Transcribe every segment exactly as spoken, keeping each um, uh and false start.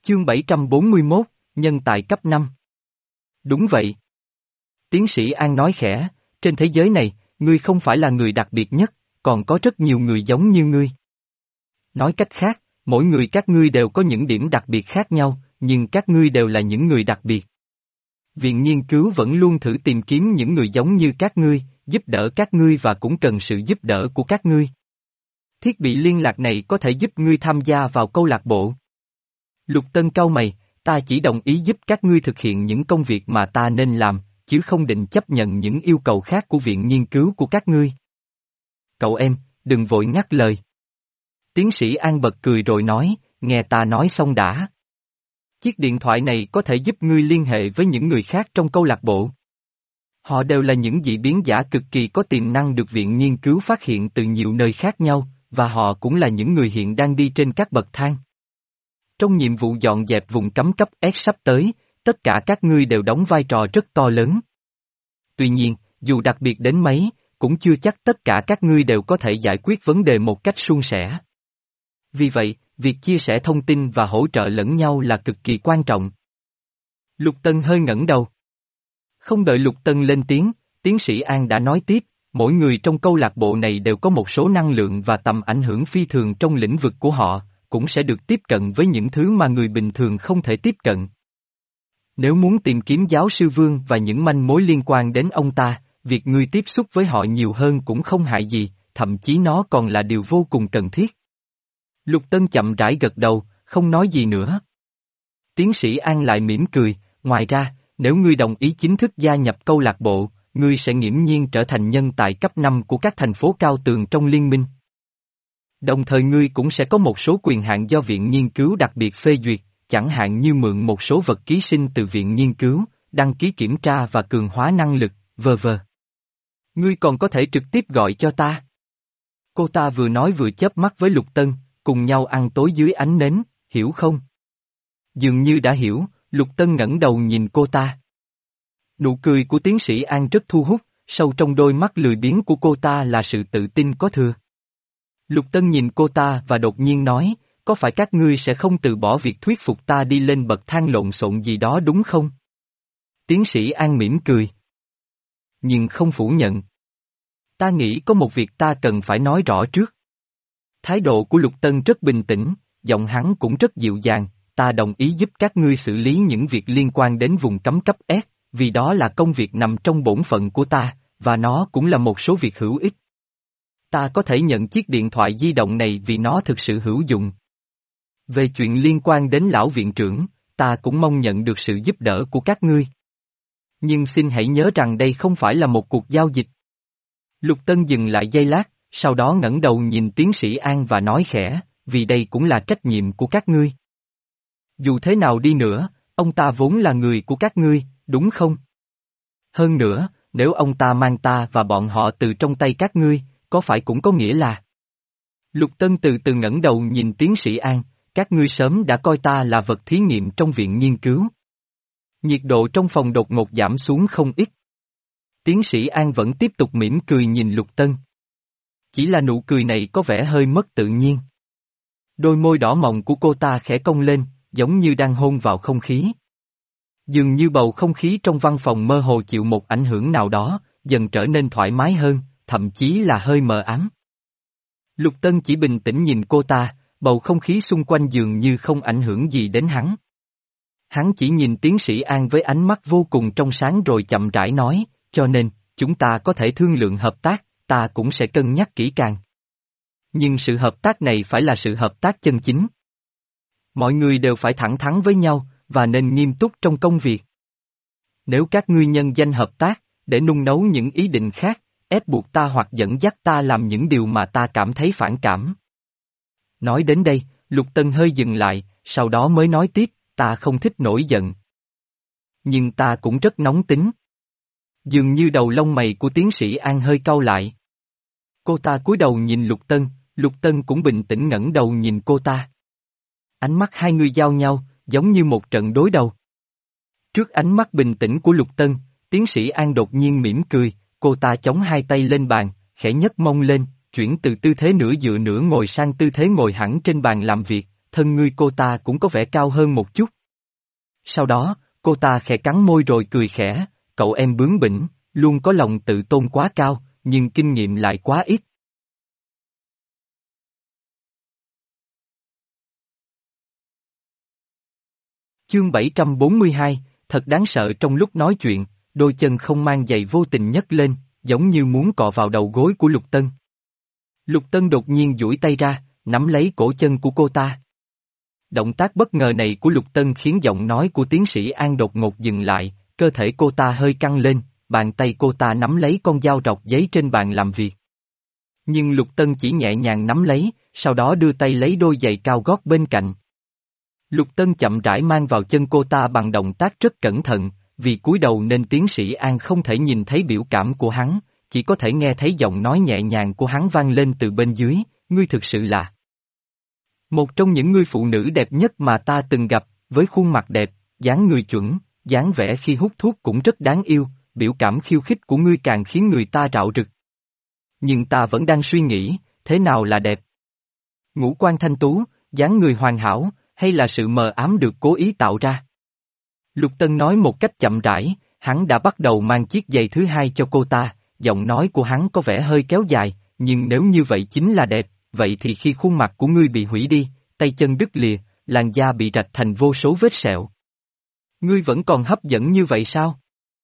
Chương bảy trăm bốn mươi mốt, nhân tài cấp năm. Đúng vậy. Tiến sĩ An nói khẽ, trên thế giới này, ngươi không phải là người đặc biệt nhất, còn có rất nhiều người giống như ngươi. Nói cách khác, mỗi người các ngươi đều có những điểm đặc biệt khác nhau, nhưng các ngươi đều là những người đặc biệt. Viện nghiên cứu vẫn luôn thử tìm kiếm những người giống như các ngươi, giúp đỡ các ngươi và cũng cần sự giúp đỡ của các ngươi. Thiết bị liên lạc này có thể giúp ngươi tham gia vào câu lạc bộ. Lục Tân cau mày, ta chỉ đồng ý giúp các ngươi thực hiện những công việc mà ta nên làm, chứ không định chấp nhận những yêu cầu khác của viện nghiên cứu của các ngươi. Cậu em, đừng vội ngắt lời. Tiến sĩ An bật cười rồi nói, nghe ta nói xong đã. Chiếc điện thoại này có thể giúp ngươi liên hệ với những người khác trong câu lạc bộ. Họ đều là những dị biến giả cực kỳ có tiềm năng được viện nghiên cứu phát hiện từ nhiều nơi khác nhau, và họ cũng là những người hiện đang đi trên các bậc thang. Trong nhiệm vụ dọn dẹp vùng cấm cấp S sắp tới, tất cả các ngươi đều đóng vai trò rất to lớn. Tuy nhiên, dù đặc biệt đến mấy, cũng chưa chắc tất cả các ngươi đều có thể giải quyết vấn đề một cách suôn sẻ. Vì vậy, việc chia sẻ thông tin và hỗ trợ lẫn nhau là cực kỳ quan trọng. Lục Tân hơi ngẩng đầu. Không đợi Lục Tân lên tiếng, tiến sĩ An đã nói tiếp, mỗi người trong câu lạc bộ này đều có một số năng lượng và tầm ảnh hưởng phi thường trong lĩnh vực của họ, cũng sẽ được tiếp cận với những thứ mà người bình thường không thể tiếp cận. Nếu muốn tìm kiếm giáo sư Vương và những manh mối liên quan đến ông ta, việc ngươi tiếp xúc với họ nhiều hơn cũng không hại gì, thậm chí nó còn là điều vô cùng cần thiết. Lục Tân chậm rãi gật đầu, không nói gì nữa. Tiến sĩ An lại mỉm cười, ngoài ra, nếu ngươi đồng ý chính thức gia nhập câu lạc bộ, ngươi sẽ nghiễm nhiên trở thành nhân tài cấp năm của các thành phố cao tường trong liên minh. Đồng thời ngươi cũng sẽ có một số quyền hạn do viện nghiên cứu đặc biệt phê duyệt, chẳng hạn như mượn một số vật ký sinh từ viện nghiên cứu, đăng ký kiểm tra và cường hóa năng lực, vân vân. Ngươi còn có thể trực tiếp gọi cho ta. Cô ta vừa nói vừa chớp mắt với Lục Tân, cùng nhau ăn tối dưới ánh nến, hiểu không? Dường như đã hiểu, Lục Tân ngẩng đầu nhìn cô ta. Nụ cười của tiến sĩ An rất thu hút, sâu trong đôi mắt lười biếng của cô ta là sự tự tin có thừa. Lục Tân nhìn cô ta và đột nhiên nói, có phải các ngươi sẽ không từ bỏ việc thuyết phục ta đi lên bậc thang lộn xộn gì đó đúng không? Tiến sĩ An mỉm cười. Nhưng không phủ nhận. Ta nghĩ có một việc ta cần phải nói rõ trước. Thái độ của Lục Tân rất bình tĩnh, giọng hắn cũng rất dịu dàng, ta đồng ý giúp các ngươi xử lý những việc liên quan đến vùng cấm cấp S, vì đó là công việc nằm trong bổn phận của ta, và nó cũng là một số việc hữu ích. Ta có thể nhận chiếc điện thoại di động này vì nó thực sự hữu dụng. Về chuyện liên quan đến lão viện trưởng, ta cũng mong nhận được sự giúp đỡ của các ngươi. Nhưng xin hãy nhớ rằng đây không phải là một cuộc giao dịch. Lục Tân dừng lại giây lát, sau đó ngẩng đầu nhìn tiến sĩ An và nói khẽ, vì đây cũng là trách nhiệm của các ngươi. Dù thế nào đi nữa, ông ta vốn là người của các ngươi, đúng không? Hơn nữa, nếu ông ta mang ta và bọn họ từ trong tay các ngươi, có phải cũng có nghĩa là... Lục Tân từ từ ngẩng đầu nhìn tiến sĩ An, các ngươi sớm đã coi ta là vật thí nghiệm trong viện nghiên cứu. Nhiệt độ trong phòng đột ngột giảm xuống không ít. Tiến sĩ An vẫn tiếp tục mỉm cười nhìn Lục Tân. Chỉ là nụ cười này có vẻ hơi mất tự nhiên. Đôi môi đỏ mọng của cô ta khẽ cong lên, giống như đang hôn vào không khí. Dường như bầu không khí trong văn phòng mơ hồ chịu một ảnh hưởng nào đó, dần trở nên thoải mái hơn, thậm chí là hơi mờ ám. Lục Tân chỉ bình tĩnh nhìn cô ta, bầu không khí xung quanh dường như không ảnh hưởng gì đến hắn. Hắn chỉ nhìn tiến sĩ An với ánh mắt vô cùng trong sáng rồi chậm rãi nói, cho nên, chúng ta có thể thương lượng hợp tác, ta cũng sẽ cân nhắc kỹ càng. Nhưng sự hợp tác này phải là sự hợp tác chân chính. Mọi người đều phải thẳng thắn với nhau, và nên nghiêm túc trong công việc. Nếu các ngươi nhân danh hợp tác, để nung nấu những ý định khác, ép buộc ta hoặc dẫn dắt ta làm những điều mà ta cảm thấy phản cảm. Nói đến đây, Lục Tân hơi dừng lại, sau đó mới nói tiếp, ta không thích nổi giận. Nhưng ta cũng rất nóng tính. Dường như đầu lông mày của tiến sĩ An hơi cau lại. Cô ta cúi đầu nhìn Lục Tân, Lục Tân cũng bình tĩnh ngẩng đầu nhìn cô ta. Ánh mắt hai người giao nhau, giống như một trận đối đầu. Trước ánh mắt bình tĩnh của Lục Tân, tiến sĩ An đột nhiên mỉm cười, cô ta chống hai tay lên bàn, khẽ nhấc mông lên, chuyển từ tư thế nửa dựa nửa ngồi sang tư thế ngồi hẳn trên bàn làm việc, thân ngươi cô ta cũng có vẻ cao hơn một chút. Sau đó, cô ta khẽ cắn môi rồi cười khẽ, cậu em bướng bỉnh, luôn có lòng tự tôn quá cao, nhưng kinh nghiệm lại quá ít. Chương bảy trăm bốn mươi hai, thật đáng sợ. Trong lúc nói chuyện, đôi chân không mang giày vô tình nhấc lên, giống như muốn cọ vào đầu gối của Lục Tân. Lục Tân đột nhiên duỗi tay ra, nắm lấy cổ chân của cô ta. Động tác bất ngờ này của Lục Tân khiến giọng nói của tiến sĩ An đột ngột dừng lại, cơ thể cô ta hơi căng lên, bàn tay cô ta nắm lấy con dao rọc giấy trên bàn làm việc. Nhưng Lục Tân chỉ nhẹ nhàng nắm lấy, sau đó đưa tay lấy đôi giày cao gót bên cạnh. Lục Tân chậm rãi mang vào chân cô ta bằng động tác rất cẩn thận, vì cúi đầu nên tiến sĩ An không thể nhìn thấy biểu cảm của hắn, chỉ có thể nghe thấy giọng nói nhẹ nhàng của hắn vang lên từ bên dưới, ngươi thực sự là một trong những ngươi phụ nữ đẹp nhất mà ta từng gặp, với khuôn mặt đẹp, dáng người chuẩn, dáng vẻ khi hút thuốc cũng rất đáng yêu, biểu cảm khiêu khích của ngươi càng khiến người ta rạo rực. Nhưng ta vẫn đang suy nghĩ, thế nào là đẹp? Ngũ quan thanh tú, dáng người hoàn hảo, hay là sự mờ ám được cố ý tạo ra? Lục Tân nói một cách chậm rãi, hắn đã bắt đầu mang chiếc giày thứ hai cho cô ta, giọng nói của hắn có vẻ hơi kéo dài, nhưng nếu như vậy chính là đẹp, vậy thì khi khuôn mặt của ngươi bị hủy đi, tay chân đứt lìa, làn da bị rạch thành vô số vết sẹo, ngươi vẫn còn hấp dẫn như vậy sao?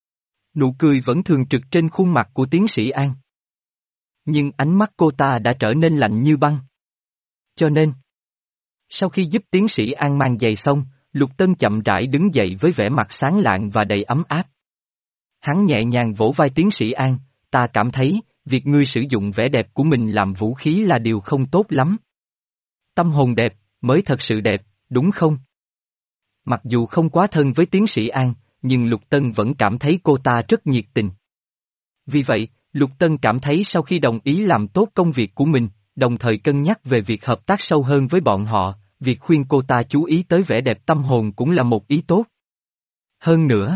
Nụ cười vẫn thường trực trên khuôn mặt của tiến sĩ An. Nhưng ánh mắt cô ta đã trở nên lạnh như băng. Cho nên, sau khi giúp tiến sĩ An mang giày xong, Lục Tân chậm rãi đứng dậy với vẻ mặt sáng lạng và đầy ấm áp. Hắn nhẹ nhàng vỗ vai tiến sĩ An, ta cảm thấy, việc ngươi sử dụng vẻ đẹp của mình làm vũ khí là điều không tốt lắm. Tâm hồn đẹp, mới thật sự đẹp, đúng không? Mặc dù không quá thân với tiến sĩ An, nhưng Lục Tân vẫn cảm thấy cô ta rất nhiệt tình. Vì vậy, Lục Tân cảm thấy sau khi đồng ý làm tốt công việc của mình, đồng thời cân nhắc về việc hợp tác sâu hơn với bọn họ, việc khuyên cô ta chú ý tới vẻ đẹp tâm hồn cũng là một ý tốt. Hơn nữa,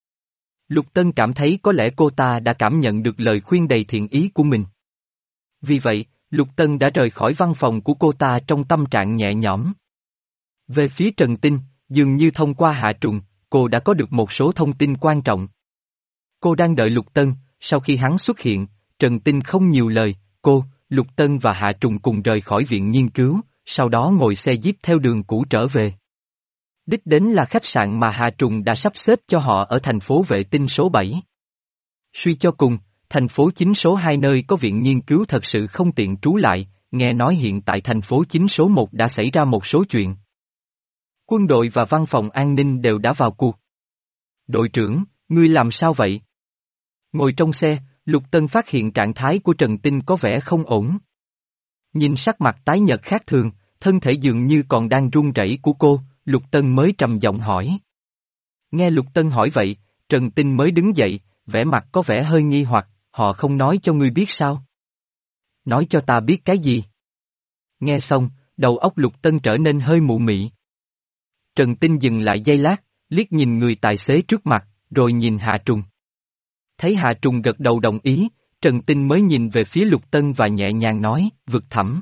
Lục Tân cảm thấy có lẽ cô ta đã cảm nhận được lời khuyên đầy thiện ý của mình. Vì vậy, Lục Tân đã rời khỏi văn phòng của cô ta trong tâm trạng nhẹ nhõm. Về phía Trần Tinh, dường như thông qua Hạ Trùng, cô đã có được một số thông tin quan trọng. Cô đang đợi Lục Tân, sau khi hắn xuất hiện, Trần Tinh không nhiều lời, cô, Lục Tân và Hạ Trùng cùng rời khỏi viện nghiên cứu, sau đó ngồi xe jeep theo đường cũ trở về. Đích đến là khách sạn mà Hạ Trùng đã sắp xếp cho họ ở thành phố vệ tinh số bảy. Suy cho cùng, thành phố chính số hai nơi có viện nghiên cứu thật sự không tiện trú lại, nghe nói hiện tại thành phố chính số một đã xảy ra một số chuyện. Quân đội và văn phòng an ninh đều đã vào cuộc. Đội trưởng, ngươi làm sao vậy? Ngồi trong xe, Lục Tân phát hiện trạng thái của Trần Tinh có vẻ không ổn. Nhìn sắc mặt tái nhợt khác thường, thân thể dường như còn đang run rẩy của cô, Lục Tân mới trầm giọng hỏi. Nghe Lục Tân hỏi vậy, Trần Tinh mới đứng dậy, vẻ mặt có vẻ hơi nghi hoặc, họ không nói cho ngươi biết sao? Nói cho ta biết cái gì? Nghe xong, đầu óc Lục Tân trở nên hơi mụ mị. Trần Tinh dừng lại giây lát, liếc nhìn người tài xế trước mặt, rồi nhìn Hạ Trùng. Thấy Hạ Trùng gật đầu đồng ý, Trần Tinh mới nhìn về phía Lục Tân và nhẹ nhàng nói, vực thẳm.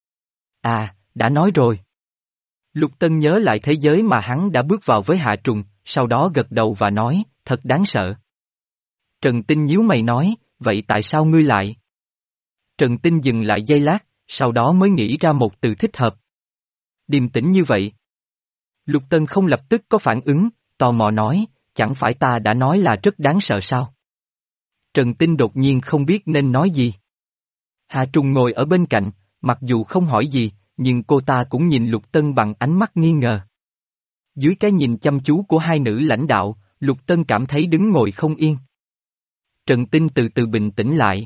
À, đã nói rồi. Lục Tân nhớ lại thế giới mà hắn đã bước vào với Hạ Trùng, sau đó gật đầu và nói, thật đáng sợ. Trần Tinh nhíu mày nói, vậy tại sao ngươi lại? Trần Tinh dừng lại giây lát, sau đó mới nghĩ ra một từ thích hợp. Điềm tĩnh như vậy. Lục Tân không lập tức có phản ứng, tò mò nói, chẳng phải ta đã nói là rất đáng sợ sao? Trần Tinh đột nhiên không biết nên nói gì. Hạ Trùng ngồi ở bên cạnh, mặc dù không hỏi gì, nhưng cô ta cũng nhìn Lục Tân bằng ánh mắt nghi ngờ. Dưới cái nhìn chăm chú của hai nữ lãnh đạo, Lục Tân cảm thấy đứng ngồi không yên. Trần Tinh từ từ bình tĩnh lại.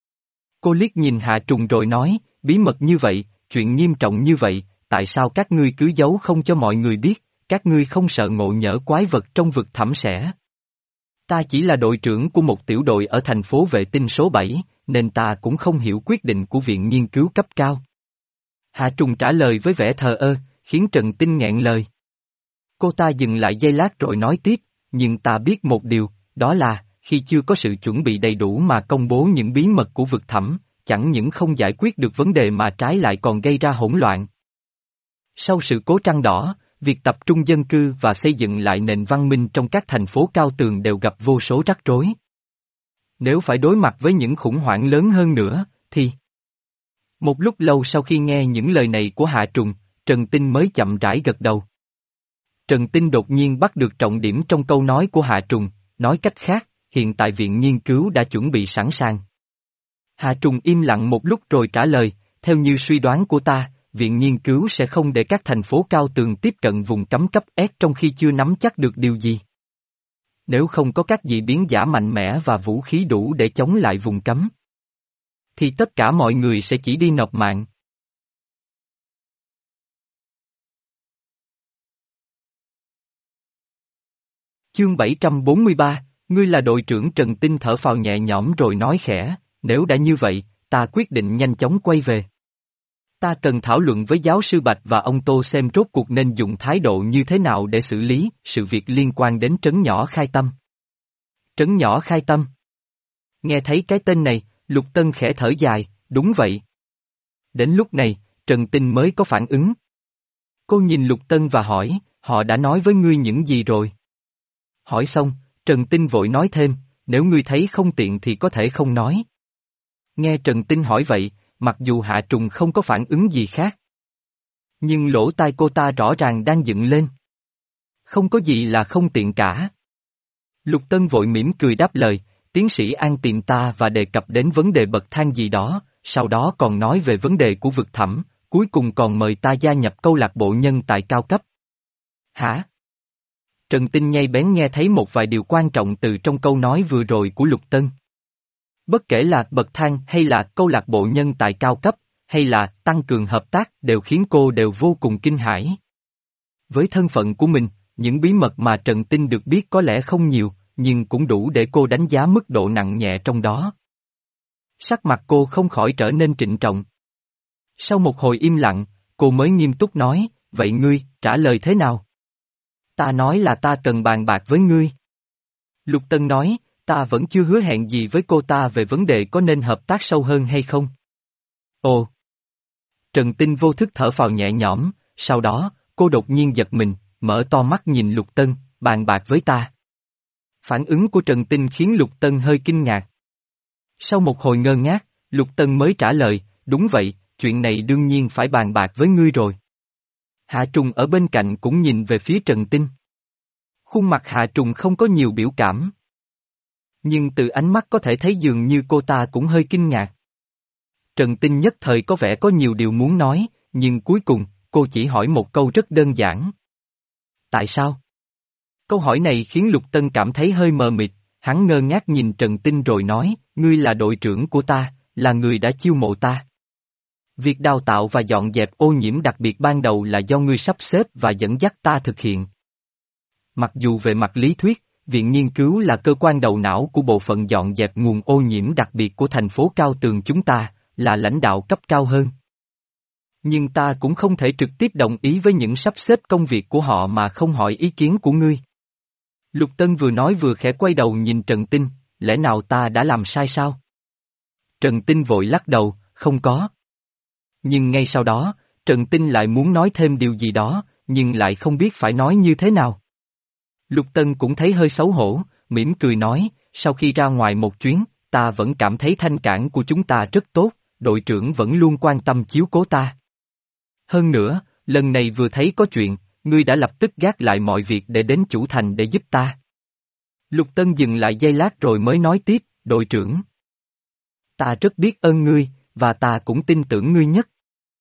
Cô liếc nhìn Hạ Trùng rồi nói, bí mật như vậy, chuyện nghiêm trọng như vậy, tại sao các ngươi cứ giấu không cho mọi người biết, các ngươi không sợ ngộ nhỡ quái vật trong vực thẳm sẽ. Ta chỉ là đội trưởng của một tiểu đội ở thành phố vệ tinh số bảy, nên ta cũng không hiểu quyết định của viện nghiên cứu cấp cao. Hạ Trùng trả lời với vẻ thờ ơ, khiến Trần Tinh nghẹn lời. Cô ta dừng lại giây lát rồi nói tiếp, nhưng ta biết một điều, đó là, khi chưa có sự chuẩn bị đầy đủ mà công bố những bí mật của vực thẳm, chẳng những không giải quyết được vấn đề mà trái lại còn gây ra hỗn loạn. Sau sự cố Trăng Đỏ, việc tập trung dân cư và xây dựng lại nền văn minh trong các thành phố cao tường đều gặp vô số rắc rối. Nếu phải đối mặt với những khủng hoảng lớn hơn nữa, thì... Một lúc lâu sau khi nghe những lời này của Hạ Trùng, Trần Tinh mới chậm rãi gật đầu. Trần Tinh đột nhiên bắt được trọng điểm trong câu nói của Hạ Trùng, nói cách khác, hiện tại viện nghiên cứu đã chuẩn bị sẵn sàng. Hạ Trùng im lặng một lúc rồi trả lời, theo như suy đoán của ta, viện nghiên cứu sẽ không để các thành phố cao tường tiếp cận vùng cấm cấp S trong khi chưa nắm chắc được điều gì. Nếu không có các dị biến giả mạnh mẽ và vũ khí đủ để chống lại vùng cấm, thì tất cả mọi người sẽ chỉ đi nộp mạng. Chương bảy trăm bốn mươi ba, ngươi là đội trưởng. Trần Tinh thở phào nhẹ nhõm rồi nói khẽ, nếu đã như vậy, ta quyết định nhanh chóng quay về. Ta cần thảo luận với giáo sư Bạch và ông Tô xem rốt cuộc nên dùng thái độ như thế nào để xử lý sự việc liên quan đến trấn nhỏ Khai Tâm. Trấn nhỏ Khai Tâm. Nghe thấy cái tên này, Lục Tân khẽ thở dài, đúng vậy. Đến lúc này, Trần Tinh mới có phản ứng. Cô nhìn Lục Tân và hỏi, họ đã nói với ngươi những gì rồi? Hỏi xong, Trần Tinh vội nói thêm, nếu ngươi thấy không tiện thì có thể không nói. Nghe Trần Tinh hỏi vậy, mặc dù Hạ Trùng không có phản ứng gì khác, nhưng lỗ tai cô ta rõ ràng đang dựng lên. Không có gì là không tiện cả. Lục Tân vội mỉm cười đáp lời, tiến sĩ An tìm ta và đề cập đến vấn đề bậc thang gì đó, sau đó còn nói về vấn đề của vực thẳm, cuối cùng còn mời ta gia nhập câu lạc bộ nhân tài cao cấp. Hả? Trần Tinh nhạy bén nghe thấy một vài điều quan trọng từ trong câu nói vừa rồi của Lục Tân. Bất kể là bậc thang hay là câu lạc bộ nhân tài cao cấp, hay là tăng cường hợp tác đều khiến cô đều vô cùng kinh hãi. Với thân phận của mình, những bí mật mà Trần Tinh được biết có lẽ không nhiều, nhưng cũng đủ để cô đánh giá mức độ nặng nhẹ trong đó. Sắc mặt cô không khỏi trở nên trịnh trọng. Sau một hồi im lặng, cô mới nghiêm túc nói, vậy ngươi, trả lời thế nào? Ta nói là ta cần bàn bạc với ngươi. Lục Tân nói, ta vẫn chưa hứa hẹn gì với cô ta về vấn đề có nên hợp tác sâu hơn hay không. Ồ! Trần Tinh vô thức thở phào nhẹ nhõm, sau đó, cô đột nhiên giật mình, mở to mắt nhìn Lục Tân, bàn bạc với ta. Phản ứng của Trần Tinh khiến Lục Tân hơi kinh ngạc. Sau một hồi ngơ ngác, Lục Tân mới trả lời, đúng vậy, chuyện này đương nhiên phải bàn bạc với ngươi rồi. Hạ Trùng ở bên cạnh cũng nhìn về phía Trần Tinh. Khuôn mặt Hạ Trùng không có nhiều biểu cảm. Nhưng từ ánh mắt có thể thấy dường như cô ta cũng hơi kinh ngạc. Trần Tinh nhất thời có vẻ có nhiều điều muốn nói, nhưng cuối cùng, cô chỉ hỏi một câu rất đơn giản. Tại sao? Câu hỏi này khiến Lục Tân cảm thấy hơi mờ mịt, hắn ngơ ngác nhìn Trần Tinh rồi nói, ngươi là đội trưởng của ta, là người đã chiêu mộ ta. Việc đào tạo và dọn dẹp ô nhiễm đặc biệt ban đầu là do ngươi sắp xếp và dẫn dắt ta thực hiện. Mặc dù về mặt lý thuyết, Viện Nghiên cứu là cơ quan đầu não của bộ phận dọn dẹp nguồn ô nhiễm đặc biệt của thành phố cao tường chúng ta, là lãnh đạo cấp cao hơn. Nhưng ta cũng không thể trực tiếp đồng ý với những sắp xếp công việc của họ mà không hỏi ý kiến của ngươi. Lục Tân vừa nói vừa khẽ quay đầu nhìn Trần Tinh, lẽ nào ta đã làm sai sao? Trần Tinh vội lắc đầu, không có. Nhưng ngay sau đó, Trần Tinh lại muốn nói thêm điều gì đó, nhưng lại không biết phải nói như thế nào. Lục Tân cũng thấy hơi xấu hổ, mỉm cười nói, sau khi ra ngoài một chuyến, ta vẫn cảm thấy thanh cảng của chúng ta rất tốt, đội trưởng vẫn luôn quan tâm chiếu cố ta. Hơn nữa, lần này vừa thấy có chuyện, ngươi đã lập tức gác lại mọi việc để đến chủ thành để giúp ta. Lục Tân dừng lại giây lát rồi mới nói tiếp, đội trưởng. Ta rất biết ơn ngươi, và ta cũng tin tưởng ngươi nhất.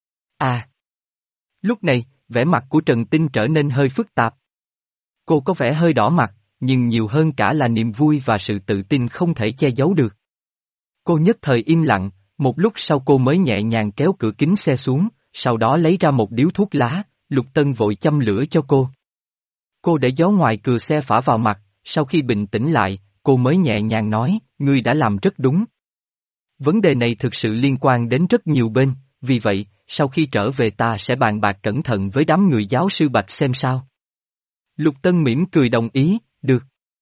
À! Lúc này, vẻ mặt của Trần Tinh trở nên hơi phức tạp. Cô có vẻ hơi đỏ mặt, nhưng nhiều hơn cả là niềm vui và sự tự tin không thể che giấu được. Cô nhất thời im lặng, một lúc sau cô mới nhẹ nhàng kéo cửa kính xe xuống, sau đó lấy ra một điếu thuốc lá, Lục Tân vội châm lửa cho cô. Cô để gió ngoài cửa xe phả vào mặt, sau khi bình tĩnh lại, cô mới nhẹ nhàng nói, ngươi đã làm rất đúng. Vấn đề này thực sự liên quan đến rất nhiều bên, vì vậy, sau khi trở về ta sẽ bàn bạc cẩn thận với đám người giáo sư Bạch xem sao. Lục Tân mỉm cười đồng ý, được.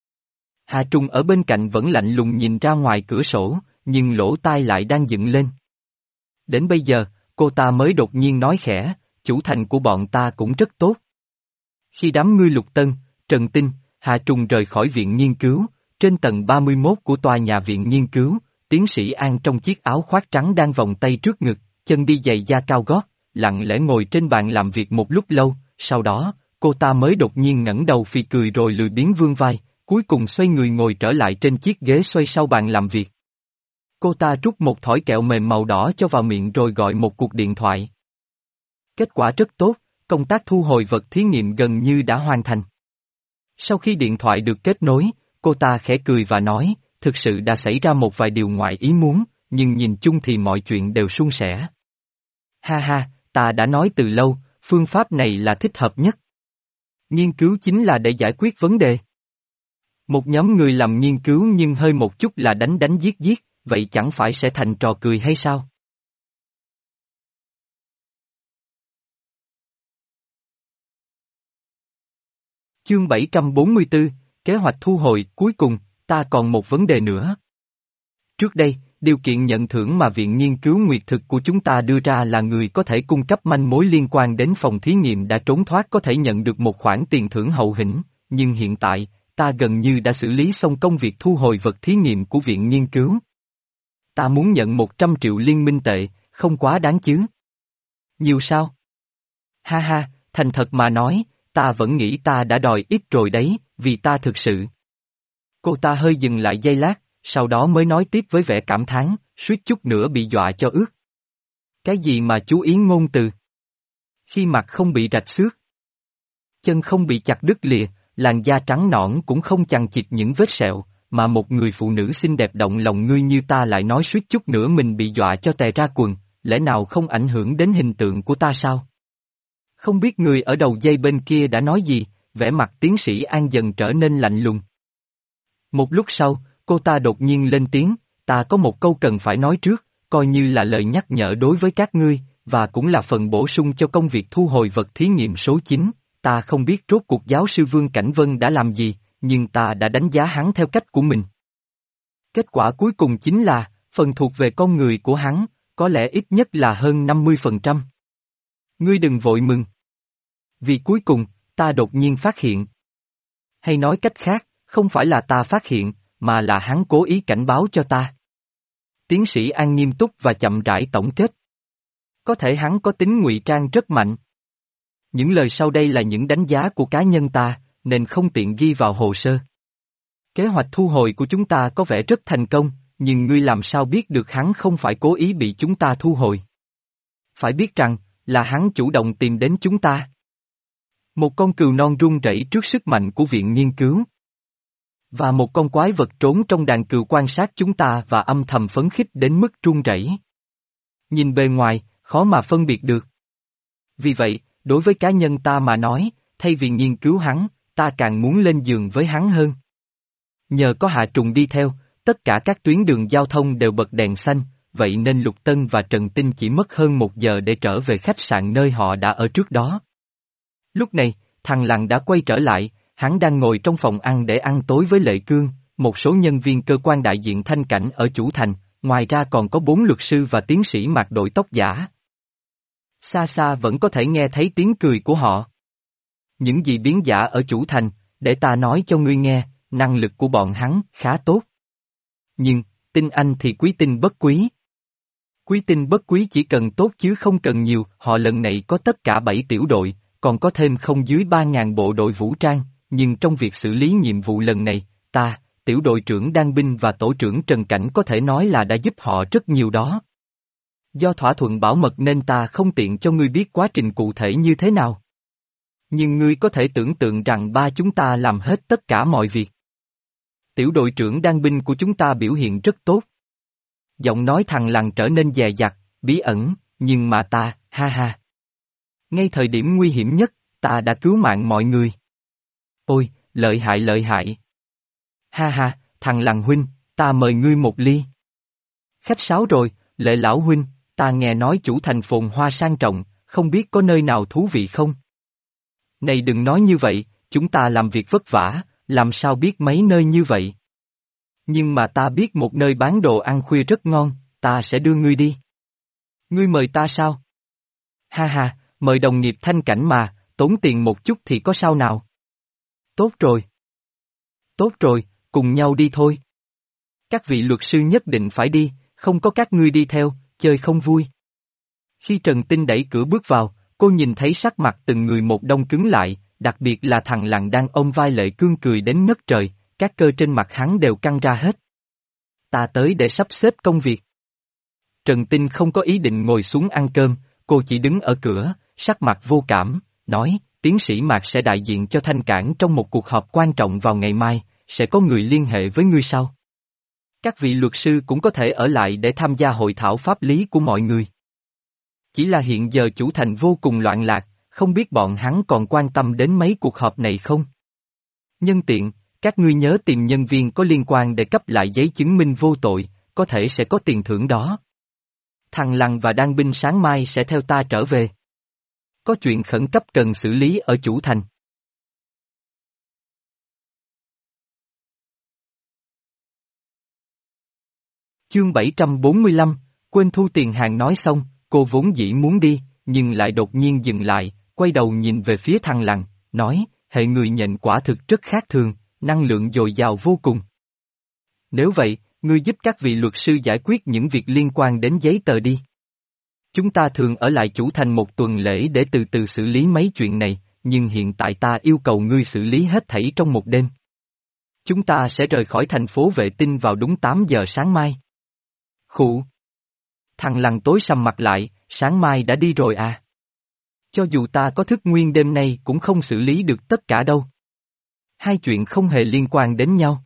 Hà Trung ở bên cạnh vẫn lạnh lùng nhìn ra ngoài cửa sổ, nhưng lỗ tai lại đang dựng lên. Đến bây giờ, cô ta mới đột nhiên nói khẽ, chủ thành của bọn ta cũng rất tốt. Khi đám ngươi Lục Tân, Trần Tinh, Hà Trùng rời khỏi viện nghiên cứu, trên tầng ba mươi mốt của tòa nhà viện nghiên cứu, tiến sĩ An trong chiếc áo khoác trắng đang vòng tay trước ngực, chân đi giày da cao gót, lặng lẽ ngồi trên bàn làm việc một lúc lâu, sau đó, cô ta mới đột nhiên ngẩng đầu phì cười rồi lười biếng vươn vai, cuối cùng xoay người ngồi trở lại trên chiếc ghế xoay sau bàn làm việc. Cô ta trút một thỏi kẹo mềm màu đỏ cho vào miệng rồi gọi một cuộc điện thoại. Kết quả rất tốt, công tác thu hồi vật thí nghiệm gần như đã hoàn thành. Sau khi điện thoại được kết nối, cô ta khẽ cười và nói, thực sự đã xảy ra một vài điều ngoài ý muốn, nhưng nhìn chung thì mọi chuyện đều suôn sẻ. Ha ha, ta đã nói từ lâu, phương pháp này là thích hợp nhất. Nghiên cứu chính là để giải quyết vấn đề. Một nhóm người làm nghiên cứu nhưng hơi một chút là đánh đánh giết giết, vậy chẳng phải sẽ thành trò cười hay sao? Chương bảy trăm bốn mươi tư, kế hoạch thu hồi, cuối cùng, ta còn một vấn đề nữa. Trước đây, điều kiện nhận thưởng mà Viện Nghiên cứu Nguyệt Thực của chúng ta đưa ra là người có thể cung cấp manh mối liên quan đến phòng thí nghiệm đã trốn thoát có thể nhận được một khoản tiền thưởng hậu hĩnh, nhưng hiện tại, ta gần như đã xử lý xong công việc thu hồi vật thí nghiệm của Viện Nghiên cứu. Ta muốn nhận một trăm triệu liên minh tệ, không quá đáng chứ? Nhiều sao? Ha ha, thành thật mà nói, ta vẫn nghĩ ta đã đòi ít rồi đấy, vì ta thực sự. Cô ta hơi dừng lại giây lát, sau đó mới nói tiếp với vẻ cảm thán, suýt chút nữa bị dọa cho ướt. Cái gì mà chú ý ngôn từ? Khi mặt không bị rạch xước, chân không bị chặt đứt lìa, làn da trắng nõn cũng không chằng chịt những vết sẹo, mà một người phụ nữ xinh đẹp động lòng ngươi như ta lại nói suýt chút nữa mình bị dọa cho tè ra quần, lẽ nào không ảnh hưởng đến hình tượng của ta sao? Không biết người ở đầu dây bên kia đã nói gì, vẻ mặt tiến sĩ An dần trở nên lạnh lùng. Một lúc sau, cô ta đột nhiên lên tiếng, ta có một câu cần phải nói trước, coi như là lời nhắc nhở đối với các ngươi, và cũng là phần bổ sung cho công việc thu hồi vật thí nghiệm số chín, ta không biết rốt cuộc giáo sư Vương Cảnh Vân đã làm gì, nhưng ta đã đánh giá hắn theo cách của mình. Kết quả cuối cùng chính là, phần thuộc về con người của hắn, có lẽ ít nhất là hơn năm mươi phần trăm. Ngươi đừng vội mừng. Vì cuối cùng, ta đột nhiên phát hiện. Hay nói cách khác, không phải là ta phát hiện, mà là hắn cố ý cảnh báo cho ta. Tiến sĩ An nghiêm túc và chậm rãi tổng kết. Có thể hắn có tính ngụy trang rất mạnh. Những lời sau đây là những đánh giá của cá nhân ta, nên không tiện ghi vào hồ sơ. Kế hoạch thu hồi của chúng ta có vẻ rất thành công, nhưng ngươi làm sao biết được hắn không phải cố ý bị chúng ta thu hồi? Phải biết rằng, là hắn chủ động tìm đến chúng ta. Một con cừu non run rẩy trước sức mạnh của viện nghiên cứu. Và một con quái vật trốn trong đàn cừu quan sát chúng ta và âm thầm phấn khích đến mức run rẩy. Nhìn bề ngoài, khó mà phân biệt được. Vì vậy, đối với cá nhân ta mà nói, thay vì nghiên cứu hắn, ta càng muốn lên giường với hắn hơn. Nhờ có Hạ Trùng đi theo, tất cả các tuyến đường giao thông đều bật đèn xanh, vậy nên Lục Tân và Trần Tinh chỉ mất hơn một giờ để trở về khách sạn nơi họ đã ở trước đó. Lúc này, thằng Lằn đã quay trở lại, hắn đang ngồi trong phòng ăn để ăn tối với Lệ Cương, một số nhân viên cơ quan đại diện Thanh Cảnh ở chủ thành, ngoài ra còn có bốn luật sư và tiến sĩ mặc đội tóc giả. Xa xa vẫn có thể nghe thấy tiếng cười của họ. Những gì biến giả ở chủ thành, để ta nói cho ngươi nghe, năng lực của bọn hắn khá tốt. Nhưng, tin anh thì quý tinh bất quý. Quý tinh bất quý chỉ cần tốt chứ không cần nhiều, họ lần này có tất cả bảy tiểu đội, còn có thêm không dưới ba ngàn bộ đội vũ trang, nhưng trong việc xử lý nhiệm vụ lần này, ta, tiểu đội trưởng Đan Binh và tổ trưởng Trần Cảnh có thể nói là đã giúp họ rất nhiều đó. Do thỏa thuận bảo mật nên ta không tiện cho ngươi biết quá trình cụ thể như thế nào. Nhưng ngươi có thể tưởng tượng rằng ba chúng ta làm hết tất cả mọi việc. Tiểu đội trưởng Đan Binh của chúng ta biểu hiện rất tốt. Giọng nói thằng Lằn trở nên dè dặt, bí ẩn, nhưng mà ta, ha ha. Ngay thời điểm nguy hiểm nhất, ta đã cứu mạng mọi người. Ôi, lợi hại lợi hại. Ha ha, thằng Lằn huynh, ta mời ngươi một ly. Khách sáo rồi, Lệ lão huynh, ta nghe nói chủ thành phồn hoa sang trọng, không biết có nơi nào thú vị không? Này đừng nói như vậy, chúng ta làm việc vất vả, làm sao biết mấy nơi như vậy? Nhưng mà ta biết một nơi bán đồ ăn khuya rất ngon, ta sẽ đưa ngươi đi. Ngươi mời ta sao? Ha ha, mời đồng nghiệp thanh cảnh mà, tốn tiền một chút thì có sao nào. Tốt rồi. Tốt rồi, cùng nhau đi thôi. Các vị luật sư nhất định phải đi, không có các ngươi đi theo, chơi không vui. Khi Trần Tinh đẩy cửa bước vào, cô nhìn thấy sắc mặt từng người một đông cứng lại, đặc biệt là thằng Lằn đang ôm vai Lệ Cương cười đến ngất trời, các cơ trên mặt hắn đều căng ra hết. Ta tới để sắp xếp công việc. Trần Tinh không có ý định ngồi xuống ăn cơm, cô chỉ đứng ở cửa, sắc mặt vô cảm, nói, tiến sĩ Mạc sẽ đại diện cho Thanh Cảng trong một cuộc họp quan trọng vào ngày mai, sẽ có người liên hệ với ngươi sau. Các vị luật sư cũng có thể ở lại để tham gia hội thảo pháp lý của mọi người. Chỉ là hiện giờ chủ thành vô cùng loạn lạc, không biết bọn hắn còn quan tâm đến mấy cuộc họp này không? Nhân tiện, các ngươi nhớ tìm nhân viên có liên quan để cấp lại giấy chứng minh vô tội, có thể sẽ có tiền thưởng đó. Thằng Lằn và Đan Binh sáng mai sẽ theo ta trở về. Có chuyện khẩn cấp cần xử lý ở chủ thành. Chương bảy trăm bốn mươi lăm, quên thu tiền hàng nói xong, cô vốn dĩ muốn đi, nhưng lại đột nhiên dừng lại, quay đầu nhìn về phía thằng Lằn, nói, hệ người nhện quả thực rất khác thường, năng lượng dồi dào vô cùng. Nếu vậy, ngươi giúp các vị luật sư giải quyết những việc liên quan đến giấy tờ đi. Chúng ta thường ở lại chủ thành một tuần lễ để từ từ xử lý mấy chuyện này, nhưng hiện tại ta yêu cầu ngươi xử lý hết thảy trong một đêm. Chúng ta sẽ rời khỏi thành phố vệ tinh vào đúng tám giờ sáng mai. Khụ. Thằng Lằn tối sầm mặt lại, sáng mai đã đi rồi à? Cho dù ta có thức nguyên đêm nay cũng không xử lý được tất cả đâu. Hai chuyện không hề liên quan đến nhau.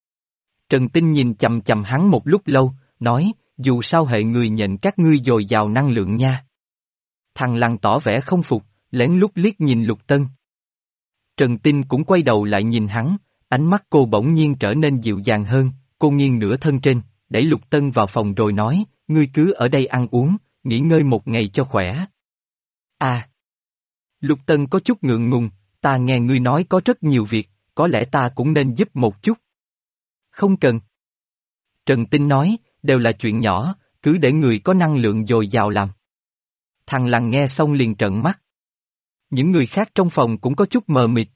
Trần Tinh nhìn chầm chầm hắn một lúc lâu, nói, dù sao hệ người nhện các ngươi dồi dào năng lượng nha. Thằng Lằn tỏ vẻ không phục, lén lút liếc nhìn Lục Tân. Trần Tinh cũng quay đầu lại nhìn hắn, ánh mắt cô bỗng nhiên trở nên dịu dàng hơn, cô nghiêng nửa thân trên, đẩy Lục Tân vào phòng rồi nói, ngươi cứ ở đây ăn uống, nghỉ ngơi một ngày cho khỏe. À! Lục Tân có chút ngượng ngùng, ta nghe ngươi nói có rất nhiều việc, có lẽ ta cũng nên giúp một chút. Không cần. Trần Tinh nói, đều là chuyện nhỏ, cứ để người có năng lượng dồi dào làm. Thằng Lằn nghe xong liền trợn mắt. Những người khác trong phòng cũng có chút mờ mịt.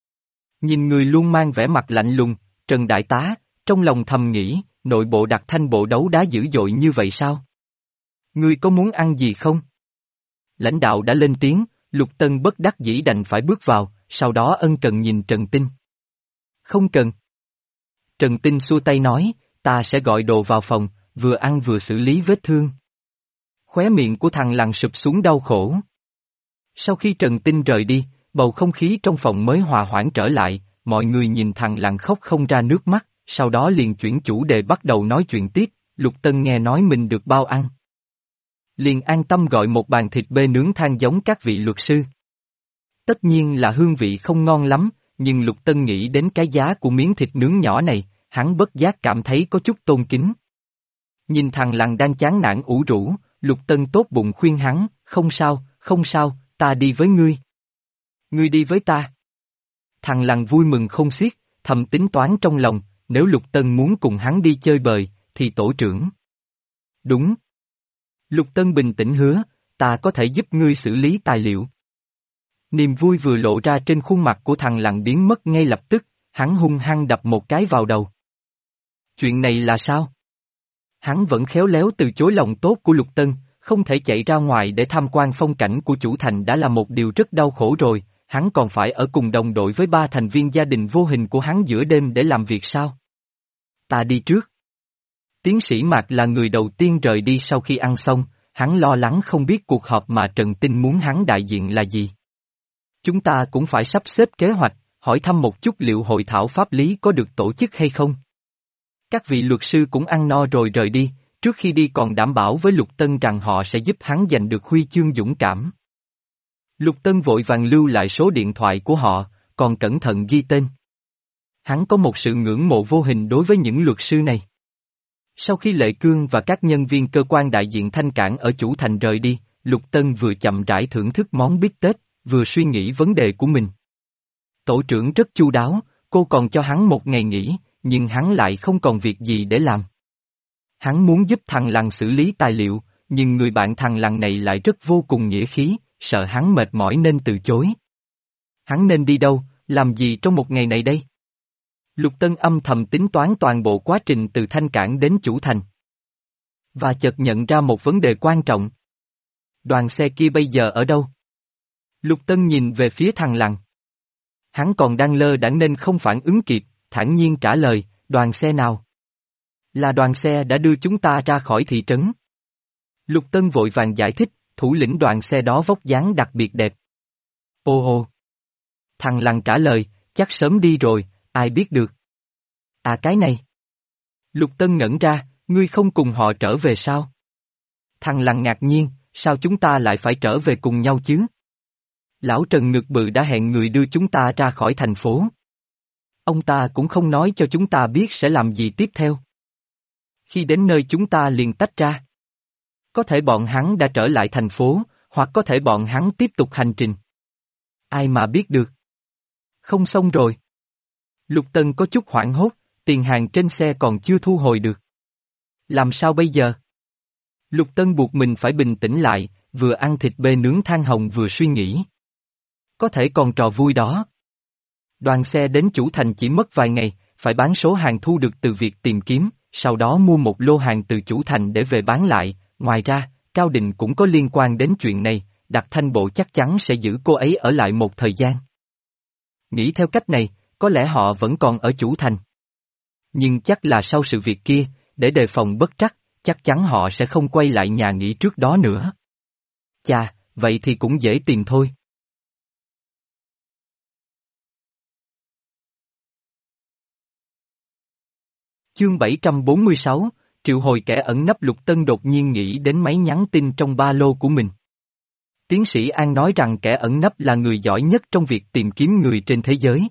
Nhìn người luôn mang vẻ mặt lạnh lùng, Trần Đại Tá, trong lòng thầm nghĩ, nội bộ đặt thanh bộ đấu đá dữ dội như vậy sao? Ngươi có muốn ăn gì không? Lãnh đạo đã lên tiếng, Lục Tân bất đắc dĩ đành phải bước vào, sau đó ân cần nhìn Trần Tinh. Không cần. Trần Tinh xua tay nói, ta sẽ gọi đồ vào phòng, vừa ăn vừa xử lý vết thương. Khóe miệng của thằng Lằn sụp xuống đau khổ. Sau khi Trần Tinh rời đi, bầu không khí trong phòng mới hòa hoãn trở lại, mọi người nhìn thằng Lằn khóc không ra nước mắt, sau đó liền chuyển chủ đề bắt đầu nói chuyện tiếp, Lục Tân nghe nói mình được bao ăn. Liền an tâm gọi một bàn thịt bê nướng than giống các vị luật sư. Tất nhiên là hương vị không ngon lắm, nhưng Lục Tân nghĩ đến cái giá của miếng thịt nướng nhỏ này, hắn bất giác cảm thấy có chút tôn kính. Nhìn thằng Lằn đang chán nản ủ rũ, Lục Tân tốt bụng khuyên hắn, không sao, không sao, ta đi với ngươi. Ngươi đi với ta. Thằng Lằn vui mừng không xiết, thầm tính toán trong lòng, nếu Lục Tân muốn cùng hắn đi chơi bời, thì tổ trưởng. Đúng. Lục Tân bình tĩnh hứa, ta có thể giúp ngươi xử lý tài liệu. Niềm vui vừa lộ ra trên khuôn mặt của thằng Lằn biến mất ngay lập tức, hắn hung hăng đập một cái vào đầu. Chuyện này là sao? Hắn vẫn khéo léo từ chối lòng tốt của Lục Tân, không thể chạy ra ngoài để tham quan phong cảnh của chủ thành đã là một điều rất đau khổ rồi, hắn còn phải ở cùng đồng đội với ba thành viên gia đình vô hình của hắn giữa đêm để làm việc sao? Ta đi trước. Tiến sĩ Mạc là người đầu tiên rời đi sau khi ăn xong, hắn lo lắng không biết cuộc họp mà Trần Tinh muốn hắn đại diện là gì. Chúng ta cũng phải sắp xếp kế hoạch, hỏi thăm một chút liệu hội thảo pháp lý có được tổ chức hay không. Các vị luật sư cũng ăn no rồi rời đi, trước khi đi còn đảm bảo với Lục Tân rằng họ sẽ giúp hắn giành được huy chương dũng cảm. Lục Tân vội vàng lưu lại số điện thoại của họ, còn cẩn thận ghi tên. Hắn có một sự ngưỡng mộ vô hình đối với những luật sư này. Sau khi Lệ Cương và các nhân viên cơ quan đại diện Thanh Cảng ở chủ thành rời đi, Lục Tân vừa chậm rãi thưởng thức món bít tết, vừa suy nghĩ vấn đề của mình. Tổ trưởng rất chu đáo, cô còn cho hắn một ngày nghỉ, nhưng hắn lại không còn việc gì để làm. Hắn muốn giúp thằng Lằn xử lý tài liệu, nhưng người bạn thằng Lằn này lại rất vô cùng nghĩa khí, sợ hắn mệt mỏi nên từ chối. Hắn nên đi đâu, làm gì trong một ngày này đây? Lục Tân âm thầm tính toán toàn bộ quá trình từ Thanh Cảng đến Chủ Thành. Và chợt nhận ra một vấn đề quan trọng. Đoàn xe kia bây giờ ở đâu? Lục Tân nhìn về phía thằng Lằn. Hắn còn đang lơ đãng nên không phản ứng kịp, thản nhiên trả lời, đoàn xe nào? Là đoàn xe đã đưa chúng ta ra khỏi thị trấn. Lục Tân vội vàng giải thích, thủ lĩnh đoàn xe đó vóc dáng đặc biệt đẹp. Ô ô! Thằng Lằn trả lời, chắc sớm đi rồi, ai biết được. À cái này! Lục Tân ngẩn ra, ngươi không cùng họ trở về sao? Thằng Lằn ngạc nhiên, sao chúng ta lại phải trở về cùng nhau chứ? Lão Trần ngực bự đã hẹn người đưa chúng ta ra khỏi thành phố. Ông ta cũng không nói cho chúng ta biết sẽ làm gì tiếp theo. Khi đến nơi chúng ta liền tách ra. Có thể bọn hắn đã trở lại thành phố, hoặc có thể bọn hắn tiếp tục hành trình. Ai mà biết được. Không xong rồi. Lục Tân có chút hoảng hốt, tiền hàng trên xe còn chưa thu hồi được. Làm sao bây giờ? Lục Tân buộc mình phải bình tĩnh lại, vừa ăn thịt bê nướng than hồng vừa suy nghĩ. Có thể còn trò vui đó. Đoàn xe đến Chủ Thành chỉ mất vài ngày, phải bán số hàng thu được từ việc tìm kiếm, sau đó mua một lô hàng từ Chủ Thành để về bán lại. Ngoài ra, Cao Định cũng có liên quan đến chuyện này, Đặc Thanh Bộ chắc chắn sẽ giữ cô ấy ở lại một thời gian. Nghĩ theo cách này, có lẽ họ vẫn còn ở Chủ Thành. Nhưng chắc là sau sự việc kia, để đề phòng bất trắc, chắc chắn họ sẽ không quay lại nhà nghỉ trước đó nữa. Chà, vậy thì cũng dễ tìm thôi. Chương bảy trăm bốn mươi sáu, triệu hồi kẻ ẩn nấp. Lục Tân đột nhiên nghĩ đến máy nhắn tin trong ba lô của mình. Tiến sĩ An nói rằng kẻ ẩn nấp là người giỏi nhất trong việc tìm kiếm người trên thế giới.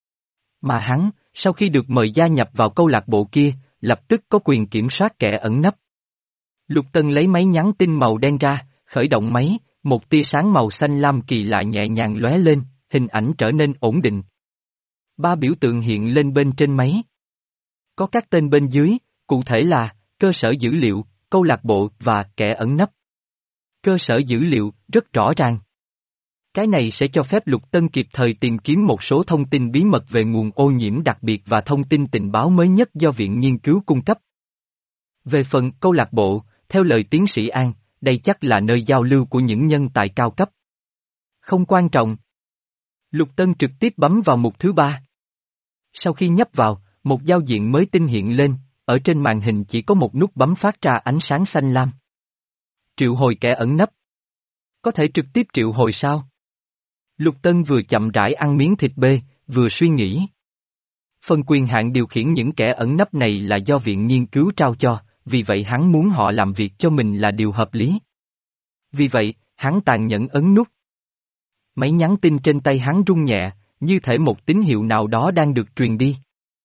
Mà hắn, sau khi được mời gia nhập vào câu lạc bộ kia, lập tức có quyền kiểm soát kẻ ẩn nấp. Lục Tân lấy máy nhắn tin màu đen ra, khởi động máy, một tia sáng màu xanh lam kỳ lạ nhẹ nhàng lóe lên, hình ảnh trở nên ổn định. Ba biểu tượng hiện lên bên trên máy. Có các tên bên dưới, cụ thể là cơ sở dữ liệu, câu lạc bộ và kẻ ẩn nấp. Cơ sở dữ liệu rất rõ ràng. Cái này sẽ cho phép Lục Tân kịp thời tìm kiếm một số thông tin bí mật về nguồn ô nhiễm đặc biệt và thông tin tình báo mới nhất do Viện Nghiên cứu cung cấp. Về phần câu lạc bộ, theo lời tiến sĩ An, đây chắc là nơi giao lưu của những nhân tài cao cấp. Không quan trọng. Lục Tân trực tiếp bấm vào mục thứ ba. Sau khi nhấp vào, một giao diện mới tinh hiện lên, ở trên màn hình chỉ có một nút bấm phát ra ánh sáng xanh lam. Triệu hồi kẻ ẩn nấp. Có thể trực tiếp triệu hồi sao? Lục Tân vừa chậm rãi ăn miếng thịt bê, vừa suy nghĩ. Phần quyền hạn điều khiển những kẻ ẩn nấp này là do Viện Nghiên cứu trao cho, vì vậy hắn muốn họ làm việc cho mình là điều hợp lý. Vì vậy, hắn tàn nhẫn ấn nút. Máy nhắn tin trên tay hắn rung nhẹ, như thể một tín hiệu nào đó đang được truyền đi.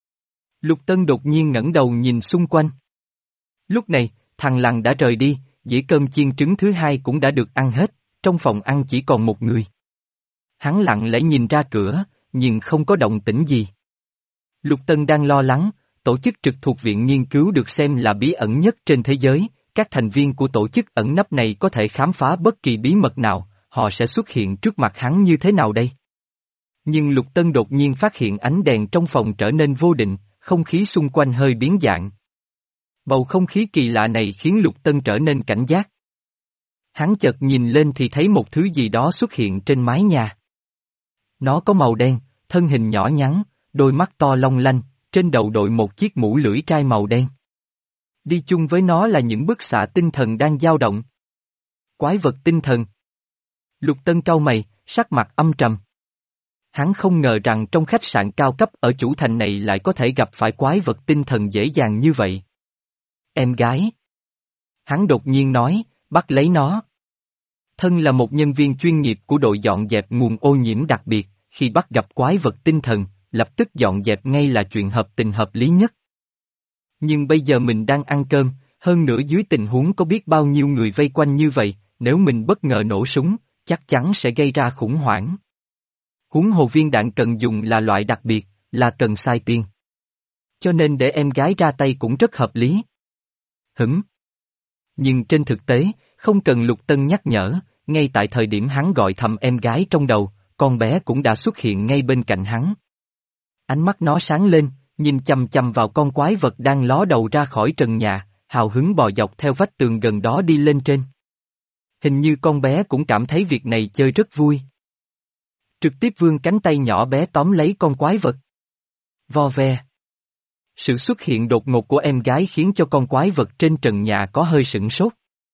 Lục Tân đột nhiên ngẩng đầu nhìn xung quanh. Lúc này, thằng Lằn đã rời đi, dĩa cơm chiên trứng thứ hai cũng đã được ăn hết, trong phòng ăn chỉ còn một người. Hắn lặng lẽ nhìn ra cửa, nhưng không có động tĩnh gì. Lục Tân đang lo lắng, tổ chức trực thuộc Viện Nghiên cứu được xem là bí ẩn nhất trên thế giới, các thành viên của tổ chức ẩn nấp này có thể khám phá bất kỳ bí mật nào, họ sẽ xuất hiện trước mặt hắn như thế nào đây? Nhưng Lục Tân đột nhiên phát hiện ánh đèn trong phòng trở nên vô định, không khí xung quanh hơi biến dạng. Bầu không khí kỳ lạ này khiến Lục Tân trở nên cảnh giác. Hắn chợt nhìn lên thì thấy một thứ gì đó xuất hiện trên mái nhà. Nó có màu đen, thân hình nhỏ nhắn, đôi mắt to long lanh, trên đầu đội một chiếc mũ lưỡi trai màu đen. Đi chung với nó là những bức xạ tinh thần đang dao động. Quái vật tinh thần. Lục Tân cau mày, sắc mặt âm trầm. Hắn không ngờ rằng trong khách sạn cao cấp ở Chủ Thành này lại có thể gặp phải quái vật tinh thần dễ dàng như vậy. Em gái. Hắn đột nhiên nói, bắt lấy nó. Thân là một nhân viên chuyên nghiệp của đội dọn dẹp nguồn ô nhiễm đặc biệt, khi bắt gặp quái vật tinh thần, lập tức dọn dẹp ngay là chuyện hợp tình hợp lý nhất. Nhưng bây giờ mình đang ăn cơm, hơn nữa dưới tình huống có biết bao nhiêu người vây quanh như vậy, nếu mình bất ngờ nổ súng, chắc chắn sẽ gây ra khủng hoảng. Huống hồ viên đạn cần dùng là loại đặc biệt, là cần sai tiền. Cho nên để em gái ra tay cũng rất hợp lý. Hửm. Nhưng trên thực tế, không cần Lục Tân nhắc nhở, ngay tại thời điểm hắn gọi thầm em gái trong đầu, con bé cũng đã xuất hiện ngay bên cạnh hắn. Ánh mắt nó sáng lên, nhìn chằm chằm vào con quái vật đang ló đầu ra khỏi trần nhà, hào hứng bò dọc theo vách tường gần đó đi lên trên. Hình như con bé cũng cảm thấy việc này chơi rất vui. Trực tiếp vươn cánh tay nhỏ bé tóm lấy con quái vật. Vo ve. Sự xuất hiện đột ngột của em gái khiến cho con quái vật trên trần nhà có hơi sửng sốt.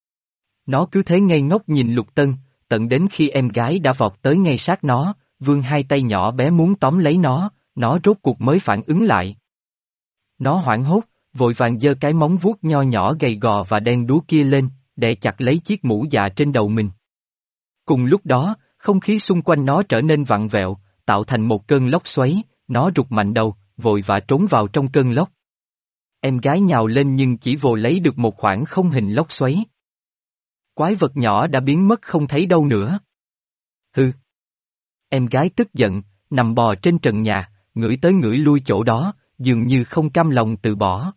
Nó cứ thế ngây ngốc nhìn Lục Tân, tận đến khi em gái đã vọt tới ngay sát nó, vươn hai tay nhỏ bé muốn tóm lấy nó, nó rốt cuộc mới phản ứng lại. Nó hoảng hốt, vội vàng giơ cái móng vuốt nho nhỏ gầy gò và đen đúa kia lên, để chặt lấy chiếc mũ dạ trên đầu mình. Cùng lúc đó, không khí xung quanh nó trở nên vặn vẹo, tạo thành một cơn lốc xoáy, nó rụt mạnh đầu, vội vã trốn vào trong cơn lốc. Em gái nhào lên nhưng chỉ vồ lấy được một khoảng không hình lốc xoáy. Quái vật nhỏ đã biến mất không thấy đâu nữa. Hừ. Em gái tức giận, nằm bò trên trần nhà, ngửi tới ngửi lui chỗ đó, dường như không cam lòng từ bỏ.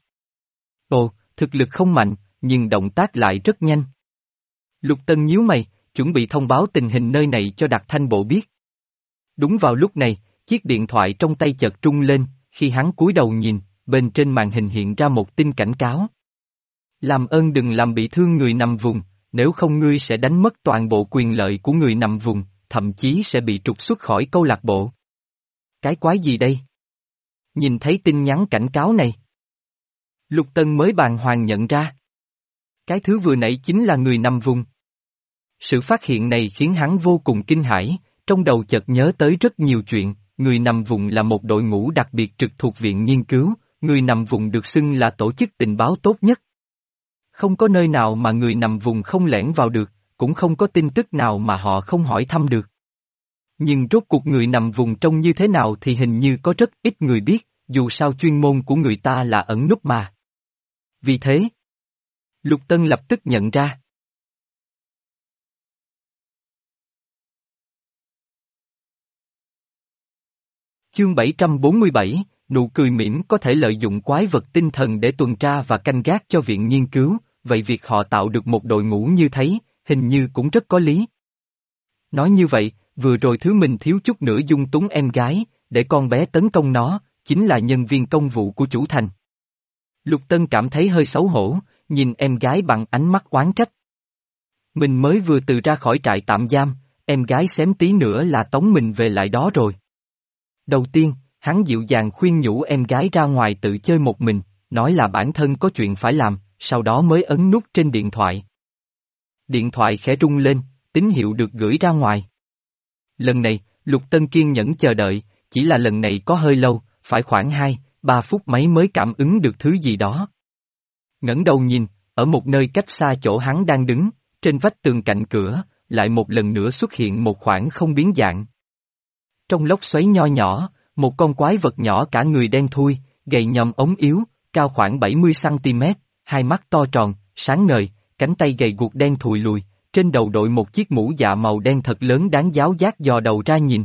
Ồ, thực lực không mạnh, nhưng động tác lại rất nhanh. Lục Tân nhíu mày, chuẩn bị thông báo tình hình nơi này cho Đặc Thanh Bộ biết. Đúng vào lúc này, chiếc điện thoại trong tay chợt rung lên, khi hắn cúi đầu nhìn, bên trên màn hình hiện ra một tin cảnh cáo. Làm ơn đừng làm bị thương người nằm vùng, nếu không ngươi sẽ đánh mất toàn bộ quyền lợi của người nằm vùng, thậm chí sẽ bị trục xuất khỏi câu lạc bộ. Cái quái gì đây? Nhìn thấy tin nhắn cảnh cáo này. Lục Tân mới bàng hoàng nhận ra. Cái thứ vừa nãy chính là người nằm vùng. Sự phát hiện này khiến hắn vô cùng kinh hãi, trong đầu chợt nhớ tới rất nhiều chuyện, người nằm vùng là một đội ngũ đặc biệt trực thuộc viện nghiên cứu, người nằm vùng được xưng là tổ chức tình báo tốt nhất. Không có nơi nào mà người nằm vùng không lẻn vào được, cũng không có tin tức nào mà họ không hỏi thăm được. Nhưng rốt cuộc người nằm vùng trông như thế nào thì hình như có rất ít người biết, dù sao chuyên môn của người ta là ẩn núp mà. Vì thế, Lục Tân lập tức nhận ra. Chương bảy trăm bốn mươi bảy, nụ cười mỉm có thể lợi dụng quái vật tinh thần để tuần tra và canh gác cho viện nghiên cứu, vậy việc họ tạo được một đội ngũ như thế, hình như cũng rất có lý. Nói như vậy, vừa rồi thứ mình thiếu chút nữa dung túng em gái, để con bé tấn công nó, chính là nhân viên công vụ của chủ thành. Lục Tân cảm thấy hơi xấu hổ, nhìn em gái bằng ánh mắt oán trách. Mình mới vừa từ ra khỏi trại tạm giam, em gái xém tí nữa là tống mình về lại đó rồi. Đầu tiên, hắn dịu dàng khuyên nhủ em gái ra ngoài tự chơi một mình, nói là bản thân có chuyện phải làm, sau đó mới ấn nút trên điện thoại. Điện thoại khẽ rung lên, tín hiệu được gửi ra ngoài. Lần này, Lục Tân kiên nhẫn chờ đợi, chỉ là lần này có hơi lâu, phải khoảng hai, ba phút mấy mới cảm ứng được thứ gì đó. Ngẩng đầu nhìn, ở một nơi cách xa chỗ hắn đang đứng, trên vách tường cạnh cửa, lại một lần nữa xuất hiện một khoảng không biến dạng. Trong lốc xoáy nho nhỏ, một con quái vật nhỏ cả người đen thui, gầy nhom ống yếu, cao khoảng bảy mươi xăng ti mét, hai mắt to tròn, sáng ngời, cánh tay gầy guộc đen thùi lùi, trên đầu đội một chiếc mũ dạ màu đen thật lớn đáng giáo giác dò đầu ra nhìn.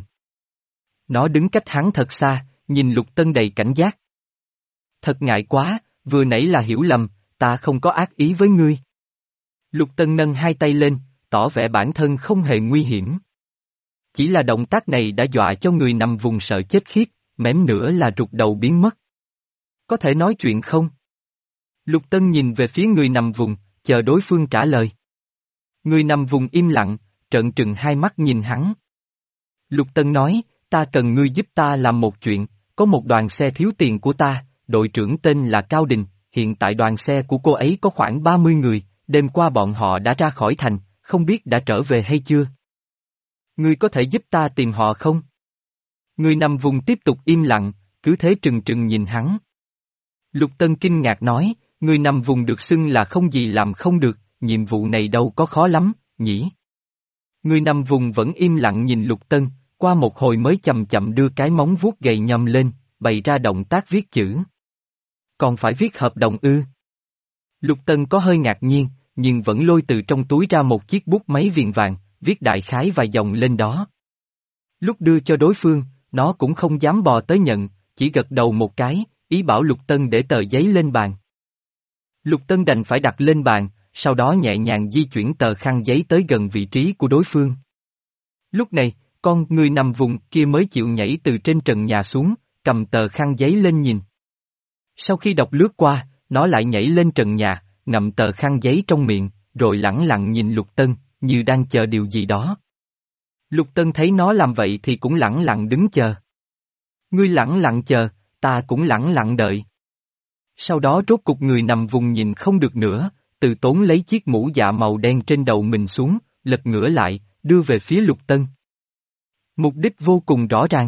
Nó đứng cách hắn thật xa, nhìn Lục Tân đầy cảnh giác. Thật ngại quá, vừa nãy là hiểu lầm, ta không có ác ý với ngươi. Lục Tân nâng hai tay lên, tỏ vẻ bản thân không hề nguy hiểm. Chỉ là động tác này đã dọa cho người nằm vùng sợ chết khiếp, mém nữa là rụt đầu biến mất. Có thể nói chuyện không? Lục Tân nhìn về phía người nằm vùng, chờ đối phương trả lời. Người nằm vùng im lặng, trợn trừng hai mắt nhìn hắn. Lục Tân nói, ta cần ngươi giúp ta làm một chuyện, có một đoàn xe thiếu tiền của ta, đội trưởng tên là Cao Đình, hiện tại đoàn xe của cô ấy có khoảng ba mươi người, đêm qua bọn họ đã ra khỏi thành, không biết đã trở về hay chưa. Ngươi có thể giúp ta tìm họ không? Người nằm vùng tiếp tục im lặng, cứ thế trừng trừng nhìn hắn. Lục Tân kinh ngạc nói, người nằm vùng được xưng là không gì làm không được, nhiệm vụ này đâu có khó lắm, nhỉ? Người nằm vùng vẫn im lặng nhìn Lục Tân, qua một hồi mới chậm chậm đưa cái móng vuốt gầy nhom lên, bày ra động tác viết chữ. Còn phải viết hợp đồng ư? Lục Tân có hơi ngạc nhiên, nhưng vẫn lôi từ trong túi ra một chiếc bút máy viền vàng, viết đại khái vài dòng lên đó. Lúc đưa cho đối phương, nó cũng không dám bò tới nhận, chỉ gật đầu một cái, ý bảo Lục Tân để tờ giấy lên bàn. Lục Tân đành phải đặt lên bàn, sau đó nhẹ nhàng di chuyển tờ khăn giấy tới gần vị trí của đối phương. Lúc này, con người nằm vùng kia mới chịu nhảy từ trên trần nhà xuống, cầm tờ khăn giấy lên nhìn. Sau khi đọc lướt qua, nó lại nhảy lên trần nhà, ngậm tờ khăn giấy trong miệng, rồi lẳng lặng nhìn Lục Tân, như đang chờ điều gì đó. Lục Tân thấy nó làm vậy thì cũng lẳng lặng đứng chờ. Ngươi lẳng lặng chờ, ta cũng lẳng lặng đợi. Sau đó rốt cục người nằm vùng nhìn không được nữa, từ tốn lấy chiếc mũ dạ màu đen trên đầu mình xuống, lật ngửa lại, đưa về phía Lục Tân. Mục đích vô cùng rõ ràng.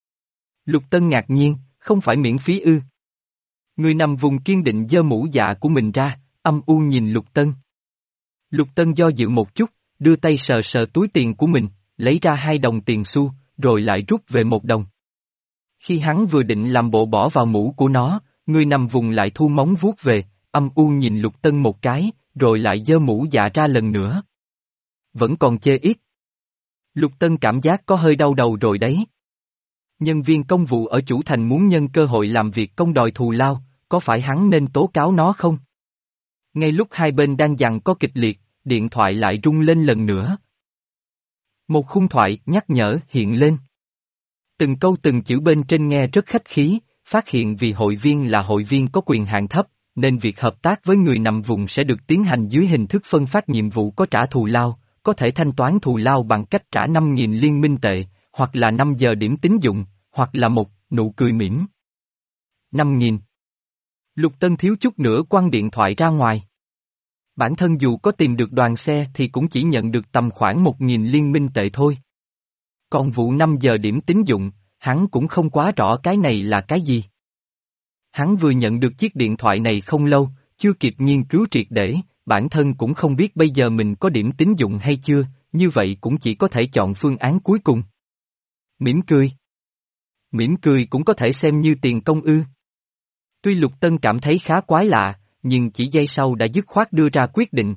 Lục Tân ngạc nhiên, không phải miễn phí ư. Người nằm vùng kiên định giơ mũ dạ của mình ra, âm u nhìn Lục Tân. Lục Tân do dự một chút, đưa tay sờ sờ túi tiền của mình, lấy ra hai đồng tiền xu, rồi lại rút về một đồng. Khi hắn vừa định làm bộ bỏ vào mũ của nó, người nằm vùng lại thu móng vuốt về, âm u nhìn Lục Tân một cái, rồi lại giơ mũ dạ ra lần nữa. Vẫn còn chê ít. Lục Tân cảm giác có hơi đau đầu rồi đấy. Nhân viên công vụ ở chủ thành muốn nhân cơ hội làm việc công đòi thù lao, có phải hắn nên tố cáo nó không? Ngay lúc hai bên đang giằng co kịch liệt, điện thoại lại rung lên lần nữa. Một khung thoại nhắc nhở hiện lên. Từng câu từng chữ bên trên nghe rất khách khí, phát hiện vì hội viên là hội viên có quyền hạn thấp, nên việc hợp tác với người nằm vùng sẽ được tiến hành dưới hình thức phân phát nhiệm vụ có trả thù lao, có thể thanh toán thù lao bằng cách trả năm nghìn liên minh tệ, hoặc là năm giờ điểm tín dụng, hoặc là một nụ cười mỉm. năm nghìn. Lục Tân thiếu chút nữa quăng điện thoại ra ngoài. Bản thân dù có tìm được đoàn xe thì cũng chỉ nhận được tầm khoảng một nghìn liên minh tệ thôi. Còn vụ năm giờ điểm tín dụng, hắn cũng không quá rõ cái này là cái gì. Hắn vừa nhận được chiếc điện thoại này không lâu, chưa kịp nghiên cứu triệt để, bản thân cũng không biết bây giờ mình có điểm tín dụng hay chưa, như vậy cũng chỉ có thể chọn phương án cuối cùng. Mỉm cười. Mỉm cười cũng có thể xem như tiền công ư. Tuy Lục Tân cảm thấy khá quái lạ, nhưng chỉ giây sau đã dứt khoát đưa ra quyết định.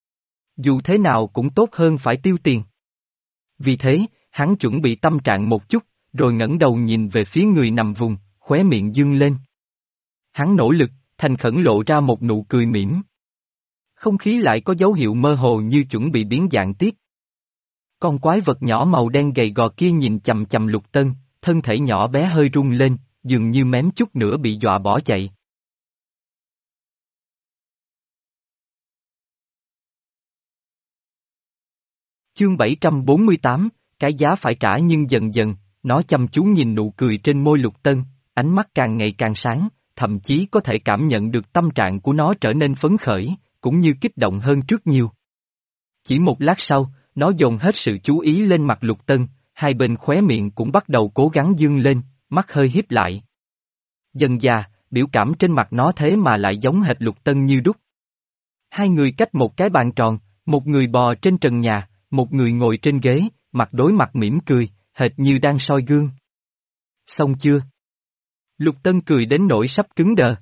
Dù thế nào cũng tốt hơn phải tiêu tiền. Vì thế, hắn chuẩn bị tâm trạng một chút, rồi ngẩng đầu nhìn về phía người nằm vùng, khóe miệng dương lên. Hắn nỗ lực, thành khẩn lộ ra một nụ cười mỉm. Không khí lại có dấu hiệu mơ hồ như chuẩn bị biến dạng tiếp. Con quái vật nhỏ màu đen gầy gò kia nhìn chằm chằm Lục Tân, thân thể nhỏ bé hơi rung lên, dường như mém chút nữa bị dọa bỏ chạy. Chương bảy trăm bốn mươi tám, cái giá phải trả nhưng dần dần, nó chăm chú nhìn nụ cười trên môi Lục Tân, ánh mắt càng ngày càng sáng, thậm chí có thể cảm nhận được tâm trạng của nó trở nên phấn khởi, cũng như kích động hơn trước nhiều. Chỉ một lát sau, nó dồn hết sự chú ý lên mặt Lục Tân, hai bên khóe miệng cũng bắt đầu cố gắng dương lên, mắt hơi híp lại. Dần dà, biểu cảm trên mặt nó thế mà lại giống hệt Lục Tân như đúc. Hai người cách một cái bàn tròn, một người bò trên trần nhà, một người ngồi trên ghế, mặt đối mặt mỉm cười, hệt như đang soi gương. Xong chưa? Lục Tân cười đến nỗi sắp cứng đờ.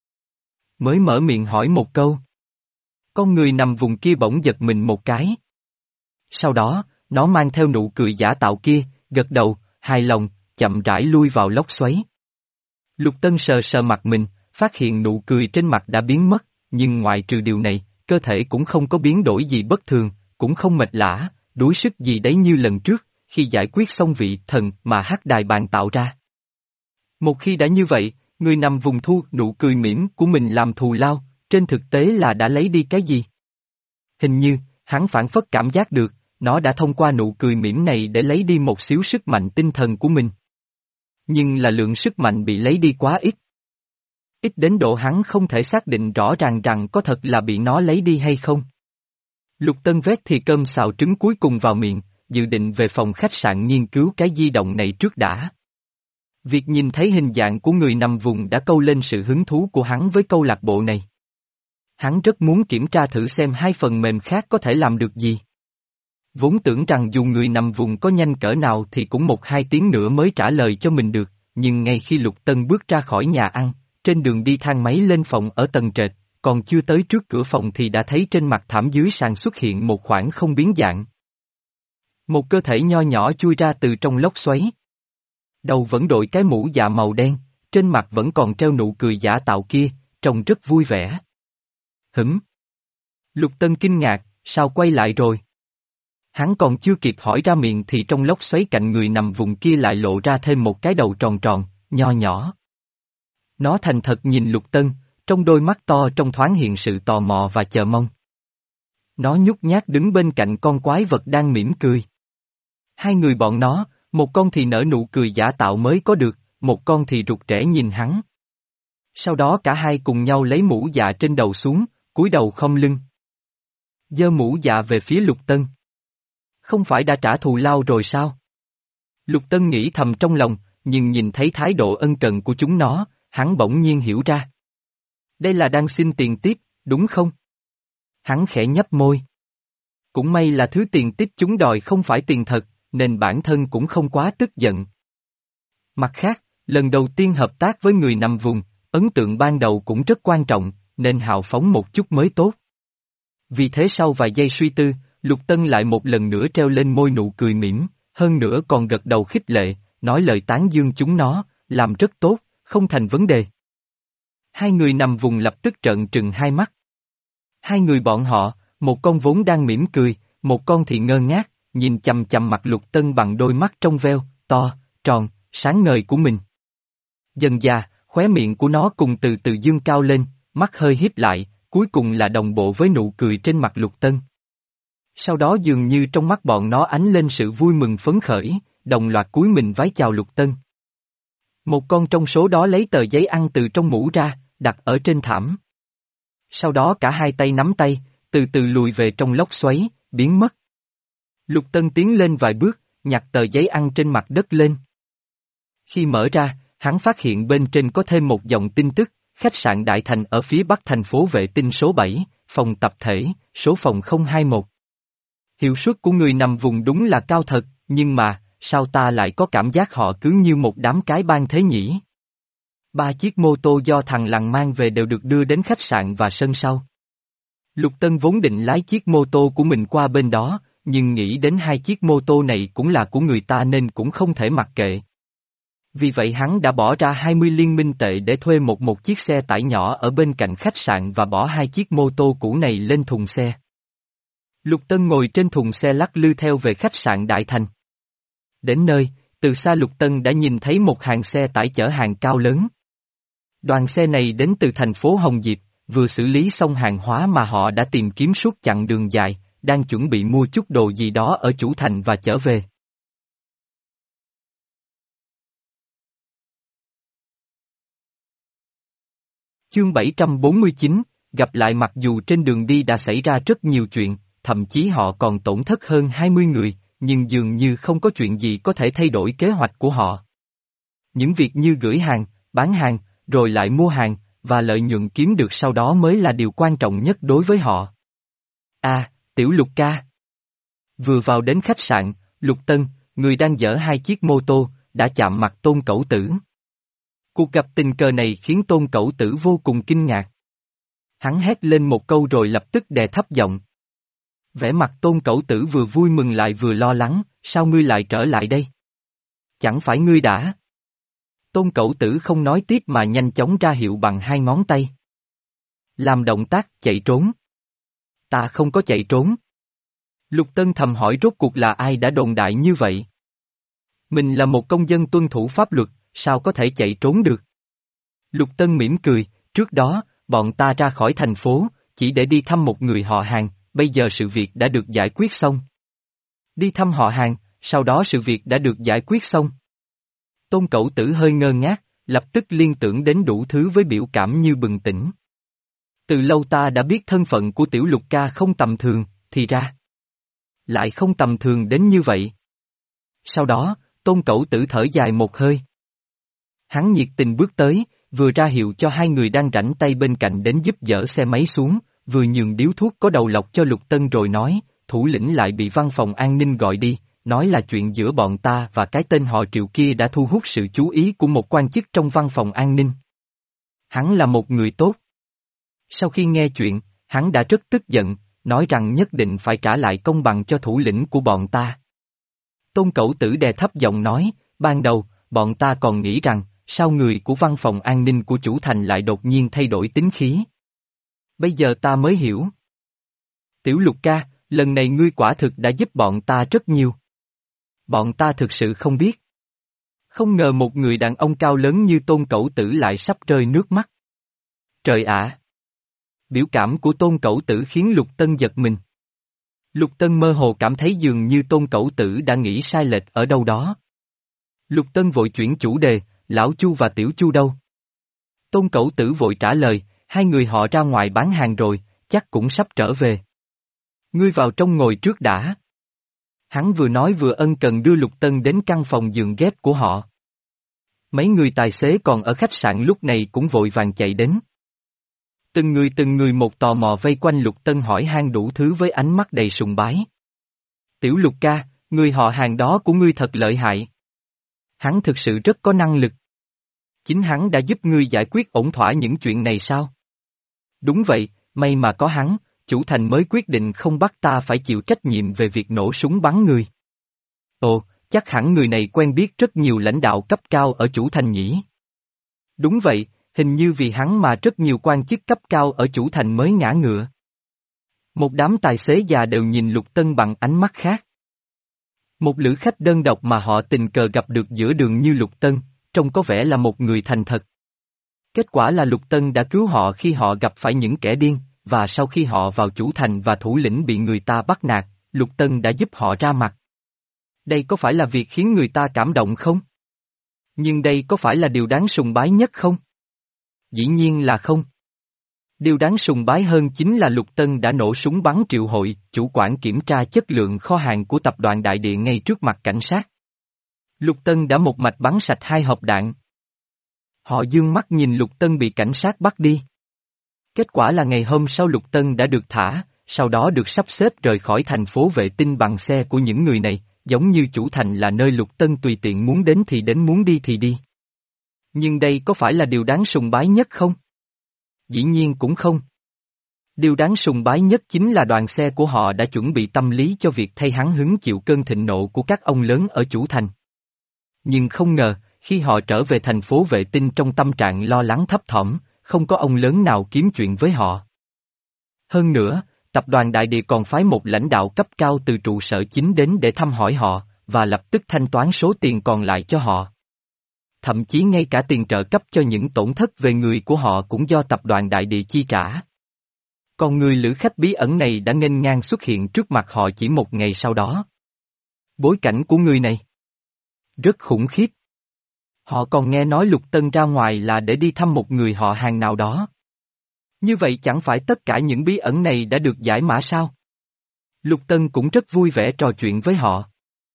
Mới mở miệng hỏi một câu. Con người nằm vùng kia bỗng giật mình một cái. Sau đó, nó mang theo nụ cười giả tạo kia, gật đầu, hài lòng, chậm rãi lui vào lốc xoáy. Lục Tân sờ sờ mặt mình, phát hiện nụ cười trên mặt đã biến mất, nhưng ngoại trừ điều này, cơ thể cũng không có biến đổi gì bất thường, cũng không mệt lả, đuối sức gì đấy như lần trước, khi giải quyết xong vị thần mà hắc đài bàn tạo ra. Một khi đã như vậy, người nằm vùng thu nụ cười mỉm của mình làm thù lao, trên thực tế là đã lấy đi cái gì? Hình như, hắn phản phất cảm giác được, nó đã thông qua nụ cười mỉm này để lấy đi một xíu sức mạnh tinh thần của mình. Nhưng là lượng sức mạnh bị lấy đi quá ít. Ít đến độ hắn không thể xác định rõ ràng rằng có thật là bị nó lấy đi hay không. Lục Tân vét thì cơm xào trứng cuối cùng vào miệng, dự định về phòng khách sạn nghiên cứu cái di động này trước đã. Việc nhìn thấy hình dạng của người nằm vùng đã câu lên sự hứng thú của hắn với câu lạc bộ này. Hắn rất muốn kiểm tra thử xem hai phần mềm khác có thể làm được gì. Vốn tưởng rằng dù người nằm vùng có nhanh cỡ nào thì cũng một hai tiếng nữa mới trả lời cho mình được, nhưng ngay khi Lục Tân bước ra khỏi nhà ăn, trên đường đi thang máy lên phòng ở tầng trệt, còn chưa tới trước cửa phòng thì đã thấy trên mặt thảm dưới sàn xuất hiện một khoảng không biến dạng. Một cơ thể nho nhỏ chui ra từ trong lốc xoáy. Đầu vẫn đội cái mũ dạ màu đen, trên mặt vẫn còn treo nụ cười giả tạo kia, trông rất vui vẻ. Hửm! Lục Tân kinh ngạc, sao quay lại rồi? Hắn còn chưa kịp hỏi ra miệng thì trong lốc xoáy cạnh người nằm vùng kia lại lộ ra thêm một cái đầu tròn tròn, nho nhỏ. Nó thành thật nhìn Lục Tân, trong đôi mắt to trong thoáng hiện sự tò mò và chờ mong. Nó nhút nhát đứng bên cạnh con quái vật đang mỉm cười. Hai người bọn nó, một con thì nở nụ cười giả tạo mới có được, một con thì rụt rè nhìn hắn. Sau đó cả hai cùng nhau lấy mũ dạ trên đầu xuống, cúi đầu khom lưng. Giơ mũ dạ về phía Lục Tân. Không phải đã trả thù lao rồi sao? Lục Tân nghĩ thầm trong lòng, nhưng nhìn thấy thái độ ân cần của chúng nó, hắn bỗng nhiên hiểu ra. Đây là đang xin tiền tiếp, đúng không? Hắn khẽ nhấp môi. Cũng may là thứ tiền tiếp chúng đòi không phải tiền thật, nên bản thân cũng không quá tức giận. Mặt khác, lần đầu tiên hợp tác với người nằm vùng, ấn tượng ban đầu cũng rất quan trọng, nên hào phóng một chút mới tốt. Vì thế sau vài giây suy tư, Lục Tân lại một lần nữa treo lên môi nụ cười mỉm, hơn nữa còn gật đầu khích lệ, nói lời tán dương chúng nó, làm rất tốt, không thành vấn đề. Hai người nằm vùng lập tức trợn trừng hai mắt. Hai người bọn họ, một con vốn đang mỉm cười, một con thì ngơ ngác, nhìn chằm chằm mặt Lục Tân bằng đôi mắt trong veo, to, tròn, sáng ngời của mình. Dần dà, khóe miệng của nó cùng từ từ dương cao lên, mắt hơi híp lại, cuối cùng là đồng bộ với nụ cười trên mặt Lục Tân. Sau đó dường như trong mắt bọn nó ánh lên sự vui mừng phấn khởi, đồng loạt cúi mình vái chào Lục Tân. Một con trong số đó lấy tờ giấy ăn từ trong mũ ra, đặt ở trên thảm. Sau đó cả hai tay nắm tay, từ từ lùi về trong lốc xoáy, biến mất. Lục Tân tiến lên vài bước, nhặt tờ giấy ăn trên mặt đất lên. Khi mở ra, hắn phát hiện bên trên có thêm một dòng tin tức, khách sạn Đại Thành ở phía bắc thành phố vệ tinh số bảy, phòng tập thể, số phòng không hai một. Hiệu suất của người nằm vùng đúng là cao thật, nhưng mà, sao ta lại có cảm giác họ cứ như một đám cái bang thế nhỉ? Ba chiếc mô tô do thằng Lằn mang về đều được đưa đến khách sạn và sân sau. Lục Tân vốn định lái chiếc mô tô của mình qua bên đó, nhưng nghĩ đến hai chiếc mô tô này cũng là của người ta nên cũng không thể mặc kệ. Vì vậy hắn đã bỏ ra hai mươi liên minh tệ để thuê một một chiếc xe tải nhỏ ở bên cạnh khách sạn và bỏ hai chiếc mô tô cũ này lên thùng xe. Lục Tân ngồi trên thùng xe lắc lư theo về khách sạn Đại Thành. Đến nơi, từ xa Lục Tân đã nhìn thấy một hàng xe tải chở hàng cao lớn. Đoàn xe này đến từ thành phố Hồng Diệp, vừa xử lý xong hàng hóa mà họ đã tìm kiếm suốt chặng đường dài, đang chuẩn bị mua chút đồ gì đó ở chủ thành và trở về. Chương bảy trăm bốn mươi chín, gặp lại mặc dù trên đường đi đã xảy ra rất nhiều chuyện, thậm chí họ còn tổn thất hơn hai mươi người, nhưng dường như không có chuyện gì có thể thay đổi kế hoạch của họ. Những việc như gửi hàng, bán hàng, rồi lại mua hàng, và lợi nhuận kiếm được sau đó mới là điều quan trọng nhất đối với họ. À, Tiểu Lục ca. Vừa vào đến khách sạn, Lục Tân, người đang dỡ hai chiếc mô tô, đã chạm mặt Tôn Cẩu Tử. Cuộc gặp tình cờ này khiến Tôn Cẩu Tử vô cùng kinh ngạc. Hắn hét lên một câu rồi lập tức đè thấp giọng. Vẻ mặt Tôn Cẩu Tử vừa vui mừng lại vừa lo lắng, sao ngươi lại trở lại đây? Chẳng phải ngươi đã... Tôn Cẩu Tử không nói tiếp mà nhanh chóng ra hiệu bằng hai ngón tay. Làm động tác chạy trốn. Ta không có chạy trốn. Lục Tân thầm hỏi rốt cuộc là ai đã đồn đại như vậy? Mình là một công dân tuân thủ pháp luật, sao có thể chạy trốn được? Lục Tân mỉm cười, trước đó, bọn ta ra khỏi thành phố, chỉ để đi thăm một người họ hàng, bây giờ sự việc đã được giải quyết xong. Đi thăm họ hàng, sau đó sự việc đã được giải quyết xong. Tôn Cẩu Tử hơi ngơ ngác, lập tức liên tưởng đến đủ thứ với biểu cảm như bừng tỉnh. Từ lâu ta đã biết thân phận của Tiểu Lục ca không tầm thường, thì ra. Lại không tầm thường đến như vậy. Sau đó, Tôn Cẩu Tử thở dài một hơi. Hắn nhiệt tình bước tới, vừa ra hiệu cho hai người đang rảnh tay bên cạnh đến giúp dỡ xe máy xuống, vừa nhường điếu thuốc có đầu lọc cho Lục Tân rồi nói, thủ lĩnh lại bị văn phòng an ninh gọi đi, nói là chuyện giữa bọn ta và cái tên họ Triệu kia đã thu hút sự chú ý của một quan chức trong văn phòng an ninh. Hắn là một người tốt. Sau khi nghe chuyện, hắn đã rất tức giận, nói rằng nhất định phải trả lại công bằng cho thủ lĩnh của bọn ta. Tôn Cẩu Tử đè thấp giọng nói, ban đầu, bọn ta còn nghĩ rằng, sao người của văn phòng an ninh của chủ thành lại đột nhiên thay đổi tính khí. Bây giờ ta mới hiểu. Tiểu Lục ca, lần này ngươi quả thực đã giúp bọn ta rất nhiều. Bọn ta thực sự không biết. Không ngờ một người đàn ông cao lớn như Tôn Cẩu Tử lại sắp rơi nước mắt. Trời ạ! Biểu cảm của Tôn Cẩu Tử khiến Lục Tân giật mình. Lục Tân mơ hồ cảm thấy dường như Tôn Cẩu Tử đã nghĩ sai lệch ở đâu đó. Lục Tân vội chuyển chủ đề, Lão Chu và Tiểu Chu đâu? Tôn Cẩu Tử vội trả lời, hai người họ ra ngoài bán hàng rồi, chắc cũng sắp trở về. Ngươi vào trong ngồi trước đã. Hắn vừa nói vừa ân cần đưa Lục Tân đến căn phòng giường ghép của họ. Mấy người tài xế còn ở khách sạn lúc này cũng vội vàng chạy đến. Từng người từng người một tò mò vây quanh Lục Tân hỏi han đủ thứ với ánh mắt đầy sùng bái. Tiểu Lục ca, người họ hàng đó của ngươi thật lợi hại. Hắn thực sự rất có năng lực. Chính hắn đã giúp ngươi giải quyết ổn thỏa những chuyện này sao? Đúng vậy, may mà có hắn, chủ thành mới quyết định không bắt ta phải chịu trách nhiệm về việc nổ súng bắn người. Ồ, chắc hẳn người này quen biết rất nhiều lãnh đạo cấp cao ở chủ thành nhỉ? Đúng vậy, hình như vì hắn mà rất nhiều quan chức cấp cao ở chủ thành mới ngã ngựa. Một đám tài xế già đều nhìn Lục Tân bằng ánh mắt khác. Một lữ khách đơn độc mà họ tình cờ gặp được giữa đường như Lục Tân, trông có vẻ là một người thành thật. Kết quả là Lục Tân đã cứu họ khi họ gặp phải những kẻ điên, và sau khi họ vào chủ thành và thủ lĩnh bị người ta bắt nạt, Lục Tân đã giúp họ ra mặt. Đây có phải là việc khiến người ta cảm động không? Nhưng đây có phải là điều đáng sùng bái nhất không? Dĩ nhiên là không. Điều đáng sùng bái hơn chính là Lục Tân đã nổ súng bắn triệu hội, chủ quản kiểm tra chất lượng kho hàng của tập đoàn Đại Địa ngay trước mặt cảnh sát. Lục Tân đã một mạch bắn sạch hai hộp đạn. Họ dương mắt nhìn Lục Tân bị cảnh sát bắt đi. Kết quả là ngày hôm sau Lục Tân đã được thả, sau đó được sắp xếp rời khỏi thành phố vệ tinh bằng xe của những người này, giống như chủ thành là nơi Lục Tân tùy tiện muốn đến thì đến muốn đi thì đi. Nhưng đây có phải là điều đáng sùng bái nhất không? Dĩ nhiên cũng không. Điều đáng sùng bái nhất chính là đoàn xe của họ đã chuẩn bị tâm lý cho việc thay hắn hứng chịu cơn thịnh nộ của các ông lớn ở chủ thành. Nhưng không ngờ, khi họ trở về thành phố vệ tinh trong tâm trạng lo lắng thấp thỏm, không có ông lớn nào kiếm chuyện với họ. Hơn nữa, tập đoàn Đại Địa còn phái một lãnh đạo cấp cao từ trụ sở chính đến để thăm hỏi họ, và lập tức thanh toán số tiền còn lại cho họ. Thậm chí ngay cả tiền trợ cấp cho những tổn thất về người của họ cũng do tập đoàn Đại Địa chi trả. Còn người lữ khách bí ẩn này đã nghênh ngang xuất hiện trước mặt họ chỉ một ngày sau đó. Bối cảnh của người này rất khủng khiếp. Họ còn nghe nói Lục Tân ra ngoài là để đi thăm một người họ hàng nào đó. Như vậy chẳng phải tất cả những bí ẩn này đã được giải mã sao? Lục Tân cũng rất vui vẻ trò chuyện với họ.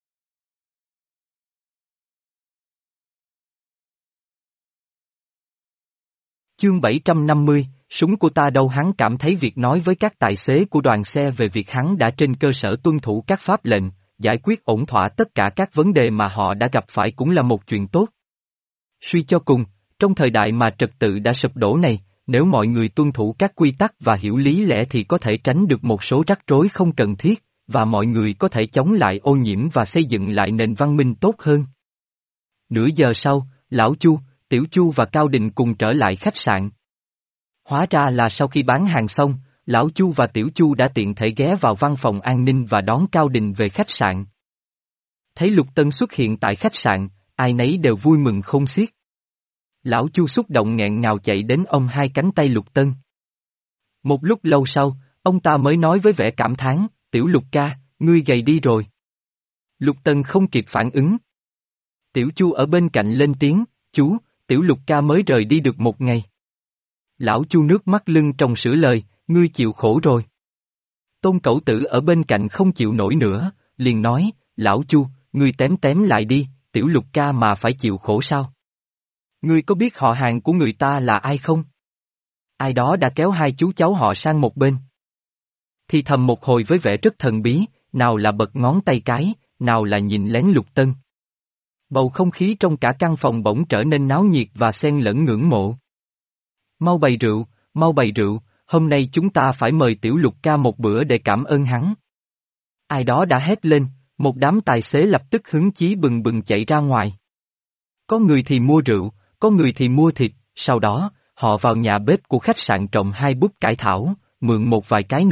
Chương bảy trăm năm mươi, súng của ta đâu? Hắn cảm thấy việc nói với các tài xế của đoàn xe về việc hắn đã trên cơ sở tuân thủ các pháp lệnh, giải quyết ổn thỏa tất cả các vấn đề mà họ đã gặp phải cũng là một chuyện tốt. Suy cho cùng, trong thời đại mà trật tự đã sụp đổ này, nếu mọi người tuân thủ các quy tắc và hiểu lý lẽ thì có thể tránh được một số rắc rối không cần thiết, và mọi người có thể chống lại ô nhiễm và xây dựng lại nền văn minh tốt hơn. Nửa giờ sau, Lão Chu, Tiểu Chu và Cao Đình cùng trở lại khách sạn. Hóa ra là sau khi bán hàng xong, Lão Chu và Tiểu Chu đã tiện thể ghé vào văn phòng an ninh và đón Cao Đình về khách sạn. Thấy Lục Tân xuất hiện tại khách sạn, ai nấy đều vui mừng khôn xiết. Lão Chu xúc động nghẹn ngào chạy đến ôm hai cánh tay Lục Tân. Một lúc lâu sau, ông ta mới nói với vẻ cảm thán, Tiểu Lục ca, ngươi gầy đi rồi. Lục Tân không kịp phản ứng. Tiểu Chu ở bên cạnh lên tiếng, chú, Tiểu Lục ca mới rời đi được một ngày. Lão Chu nước mắt lưng tròng sửa lời, ngươi chịu khổ rồi. Tôn Cẩu Tử ở bên cạnh không chịu nổi nữa, liền nói, Lão Chu, ngươi tém tém lại đi, Tiểu Lục ca mà phải chịu khổ sao? Ngươi có biết họ hàng của người ta là ai không? Ai đó đã kéo hai chú cháu họ sang một bên. Thì thầm một hồi với vẻ rất thần bí, nào là bật ngón tay cái, nào là nhìn lén Lục Tân. Bầu không khí trong cả căn phòng bỗng trở nên náo nhiệt và xen lẫn ngưỡng mộ. Mau bày rượu, mau bày rượu, hôm nay chúng ta phải mời Tiểu Lục ca một bữa để cảm ơn hắn. Ai đó đã hét lên, một đám tài xế lập tức hứng chí bừng bừng chạy ra ngoài. Có người thì mua rượu, có người thì mua thịt, sau đó, họ vào nhà bếp của khách sạn trồng hai búp cải thảo, mượn một vài cái nồi,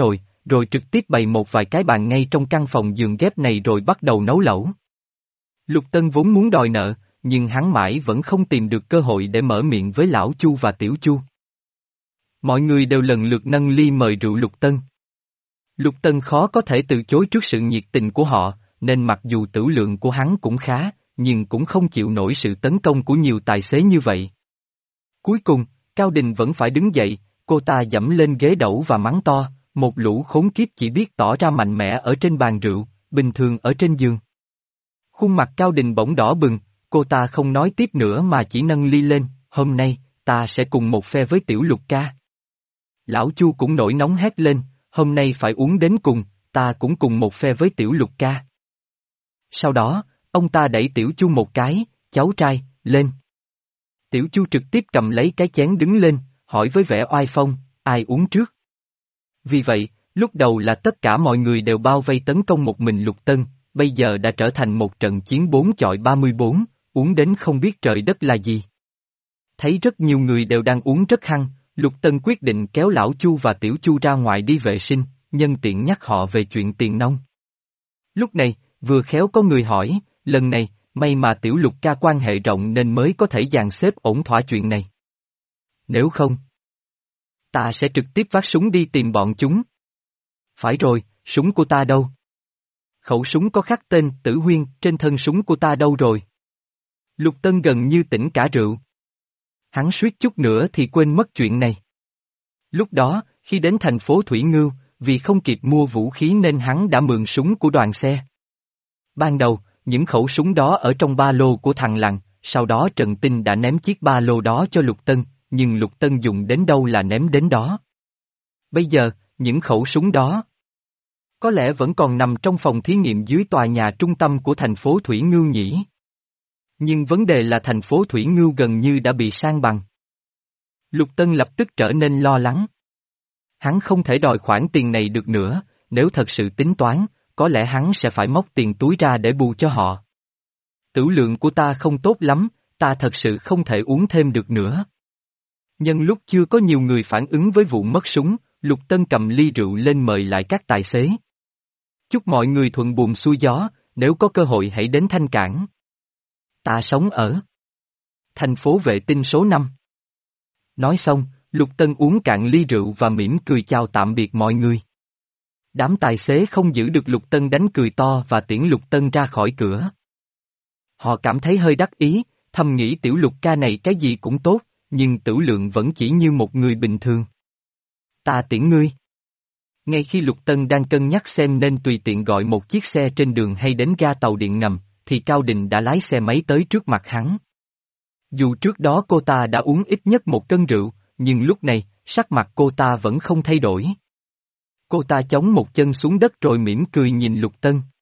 rồi trực tiếp bày một vài cái bàn ngay trong căn phòng giường ghép này rồi bắt đầu nấu lẩu. Lục Tân vốn muốn đòi nợ, nhưng hắn mãi vẫn không tìm được cơ hội để mở miệng với lão Chu và tiểu Chu. Mọi người đều lần lượt nâng ly mời rượu Lục Tân. Lục Tân khó có thể từ chối trước sự nhiệt tình của họ, nên mặc dù tửu lượng của hắn cũng khá, nhưng cũng không chịu nổi sự tấn công của nhiều tài xế như vậy. Cuối cùng, Cao Đình vẫn phải đứng dậy, cô ta dẫm lên ghế đẩu và mắng to, một lũ khốn kiếp chỉ biết tỏ ra mạnh mẽ ở trên bàn rượu, bình thường ở trên giường. Khuôn mặt Cao Đình bỗng đỏ bừng, cô ta không nói tiếp nữa mà chỉ nâng ly lên, hôm nay, ta sẽ cùng một phe với tiểu Lục ca. Lão Chu cũng nổi nóng hét lên, hôm nay phải uống đến cùng, ta cũng cùng một phe với tiểu Lục ca. Sau đó, ông ta đẩy tiểu Chu một cái, cháu trai, lên. Tiểu Chu trực tiếp cầm lấy cái chén đứng lên, hỏi với vẻ oai phong, ai uống trước? Vì vậy, lúc đầu là tất cả mọi người đều bao vây tấn công một mình Lục Tân, bây giờ đã trở thành một trận chiến bốn chọi ba mươi bốn, uống đến không biết trời đất là gì. Thấy rất nhiều người đều đang uống rất hăng, Lục Tân quyết định kéo lão Chu và tiểu Chu ra ngoài đi vệ sinh, nhân tiện nhắc họ về chuyện tiền nong. Lúc này, vừa khéo có người hỏi, lần này, may mà tiểu Lục ca quan hệ rộng nên mới có thể dàn xếp ổn thỏa chuyện này. Nếu không, ta sẽ trực tiếp vác súng đi tìm bọn chúng. Phải rồi, súng của ta đâu? Khẩu súng có khắc tên Tử Huyên trên thân súng của ta đâu rồi? Lục Tân gần như tỉnh cả rượu. Hắn suýt chút nữa thì quên mất chuyện này. Lúc đó, khi đến thành phố Thủy Ngưu, vì không kịp mua vũ khí nên hắn đã mượn súng của đoàn xe. Ban đầu, những khẩu súng đó ở trong ba lô của thằng Lặng, sau đó Trần Tinh đã ném chiếc ba lô đó cho Lục Tân, nhưng Lục Tân dùng đến đâu là ném đến đó. Bây giờ, những khẩu súng đó có lẽ vẫn còn nằm trong phòng thí nghiệm dưới tòa nhà trung tâm của thành phố Thủy Ngưu nhỉ. Nhưng vấn đề là thành phố Thủy Ngưu gần như đã bị san bằng. Lục Tân lập tức trở nên lo lắng. Hắn không thể đòi khoản tiền này được nữa, nếu thật sự tính toán, có lẽ hắn sẽ phải móc tiền túi ra để bù cho họ. Tửu lượng của ta không tốt lắm, ta thật sự không thể uống thêm được nữa. Nhân lúc chưa có nhiều người phản ứng với vụ mất súng, Lục Tân cầm ly rượu lên mời lại các tài xế. Chúc mọi người thuận buồm xuôi gió, nếu có cơ hội hãy đến Thanh Cảng. Ta sống ở thành phố Vệ Tinh số năm. Nói xong, Lục Tân uống cạn ly rượu và mỉm cười chào tạm biệt mọi người. Đám tài xế không giữ được Lục Tân đánh cười to và tiễn Lục Tân ra khỏi cửa. Họ cảm thấy hơi đắc ý, thầm nghĩ tiểu Lục ca này cái gì cũng tốt, nhưng Tửu Lượng vẫn chỉ như một người bình thường. Ta tiễn ngươi. Ngay khi Lục Tân đang cân nhắc xem nên tùy tiện gọi một chiếc xe trên đường hay đến ga tàu điện ngầm, thì Cao Đình đã lái xe máy tới trước mặt hắn. Dù trước đó cô ta đã uống ít nhất một cân rượu, nhưng lúc này, sắc mặt cô ta vẫn không thay đổi. Cô ta chống một chân xuống đất rồi mỉm cười nhìn Lục Tân.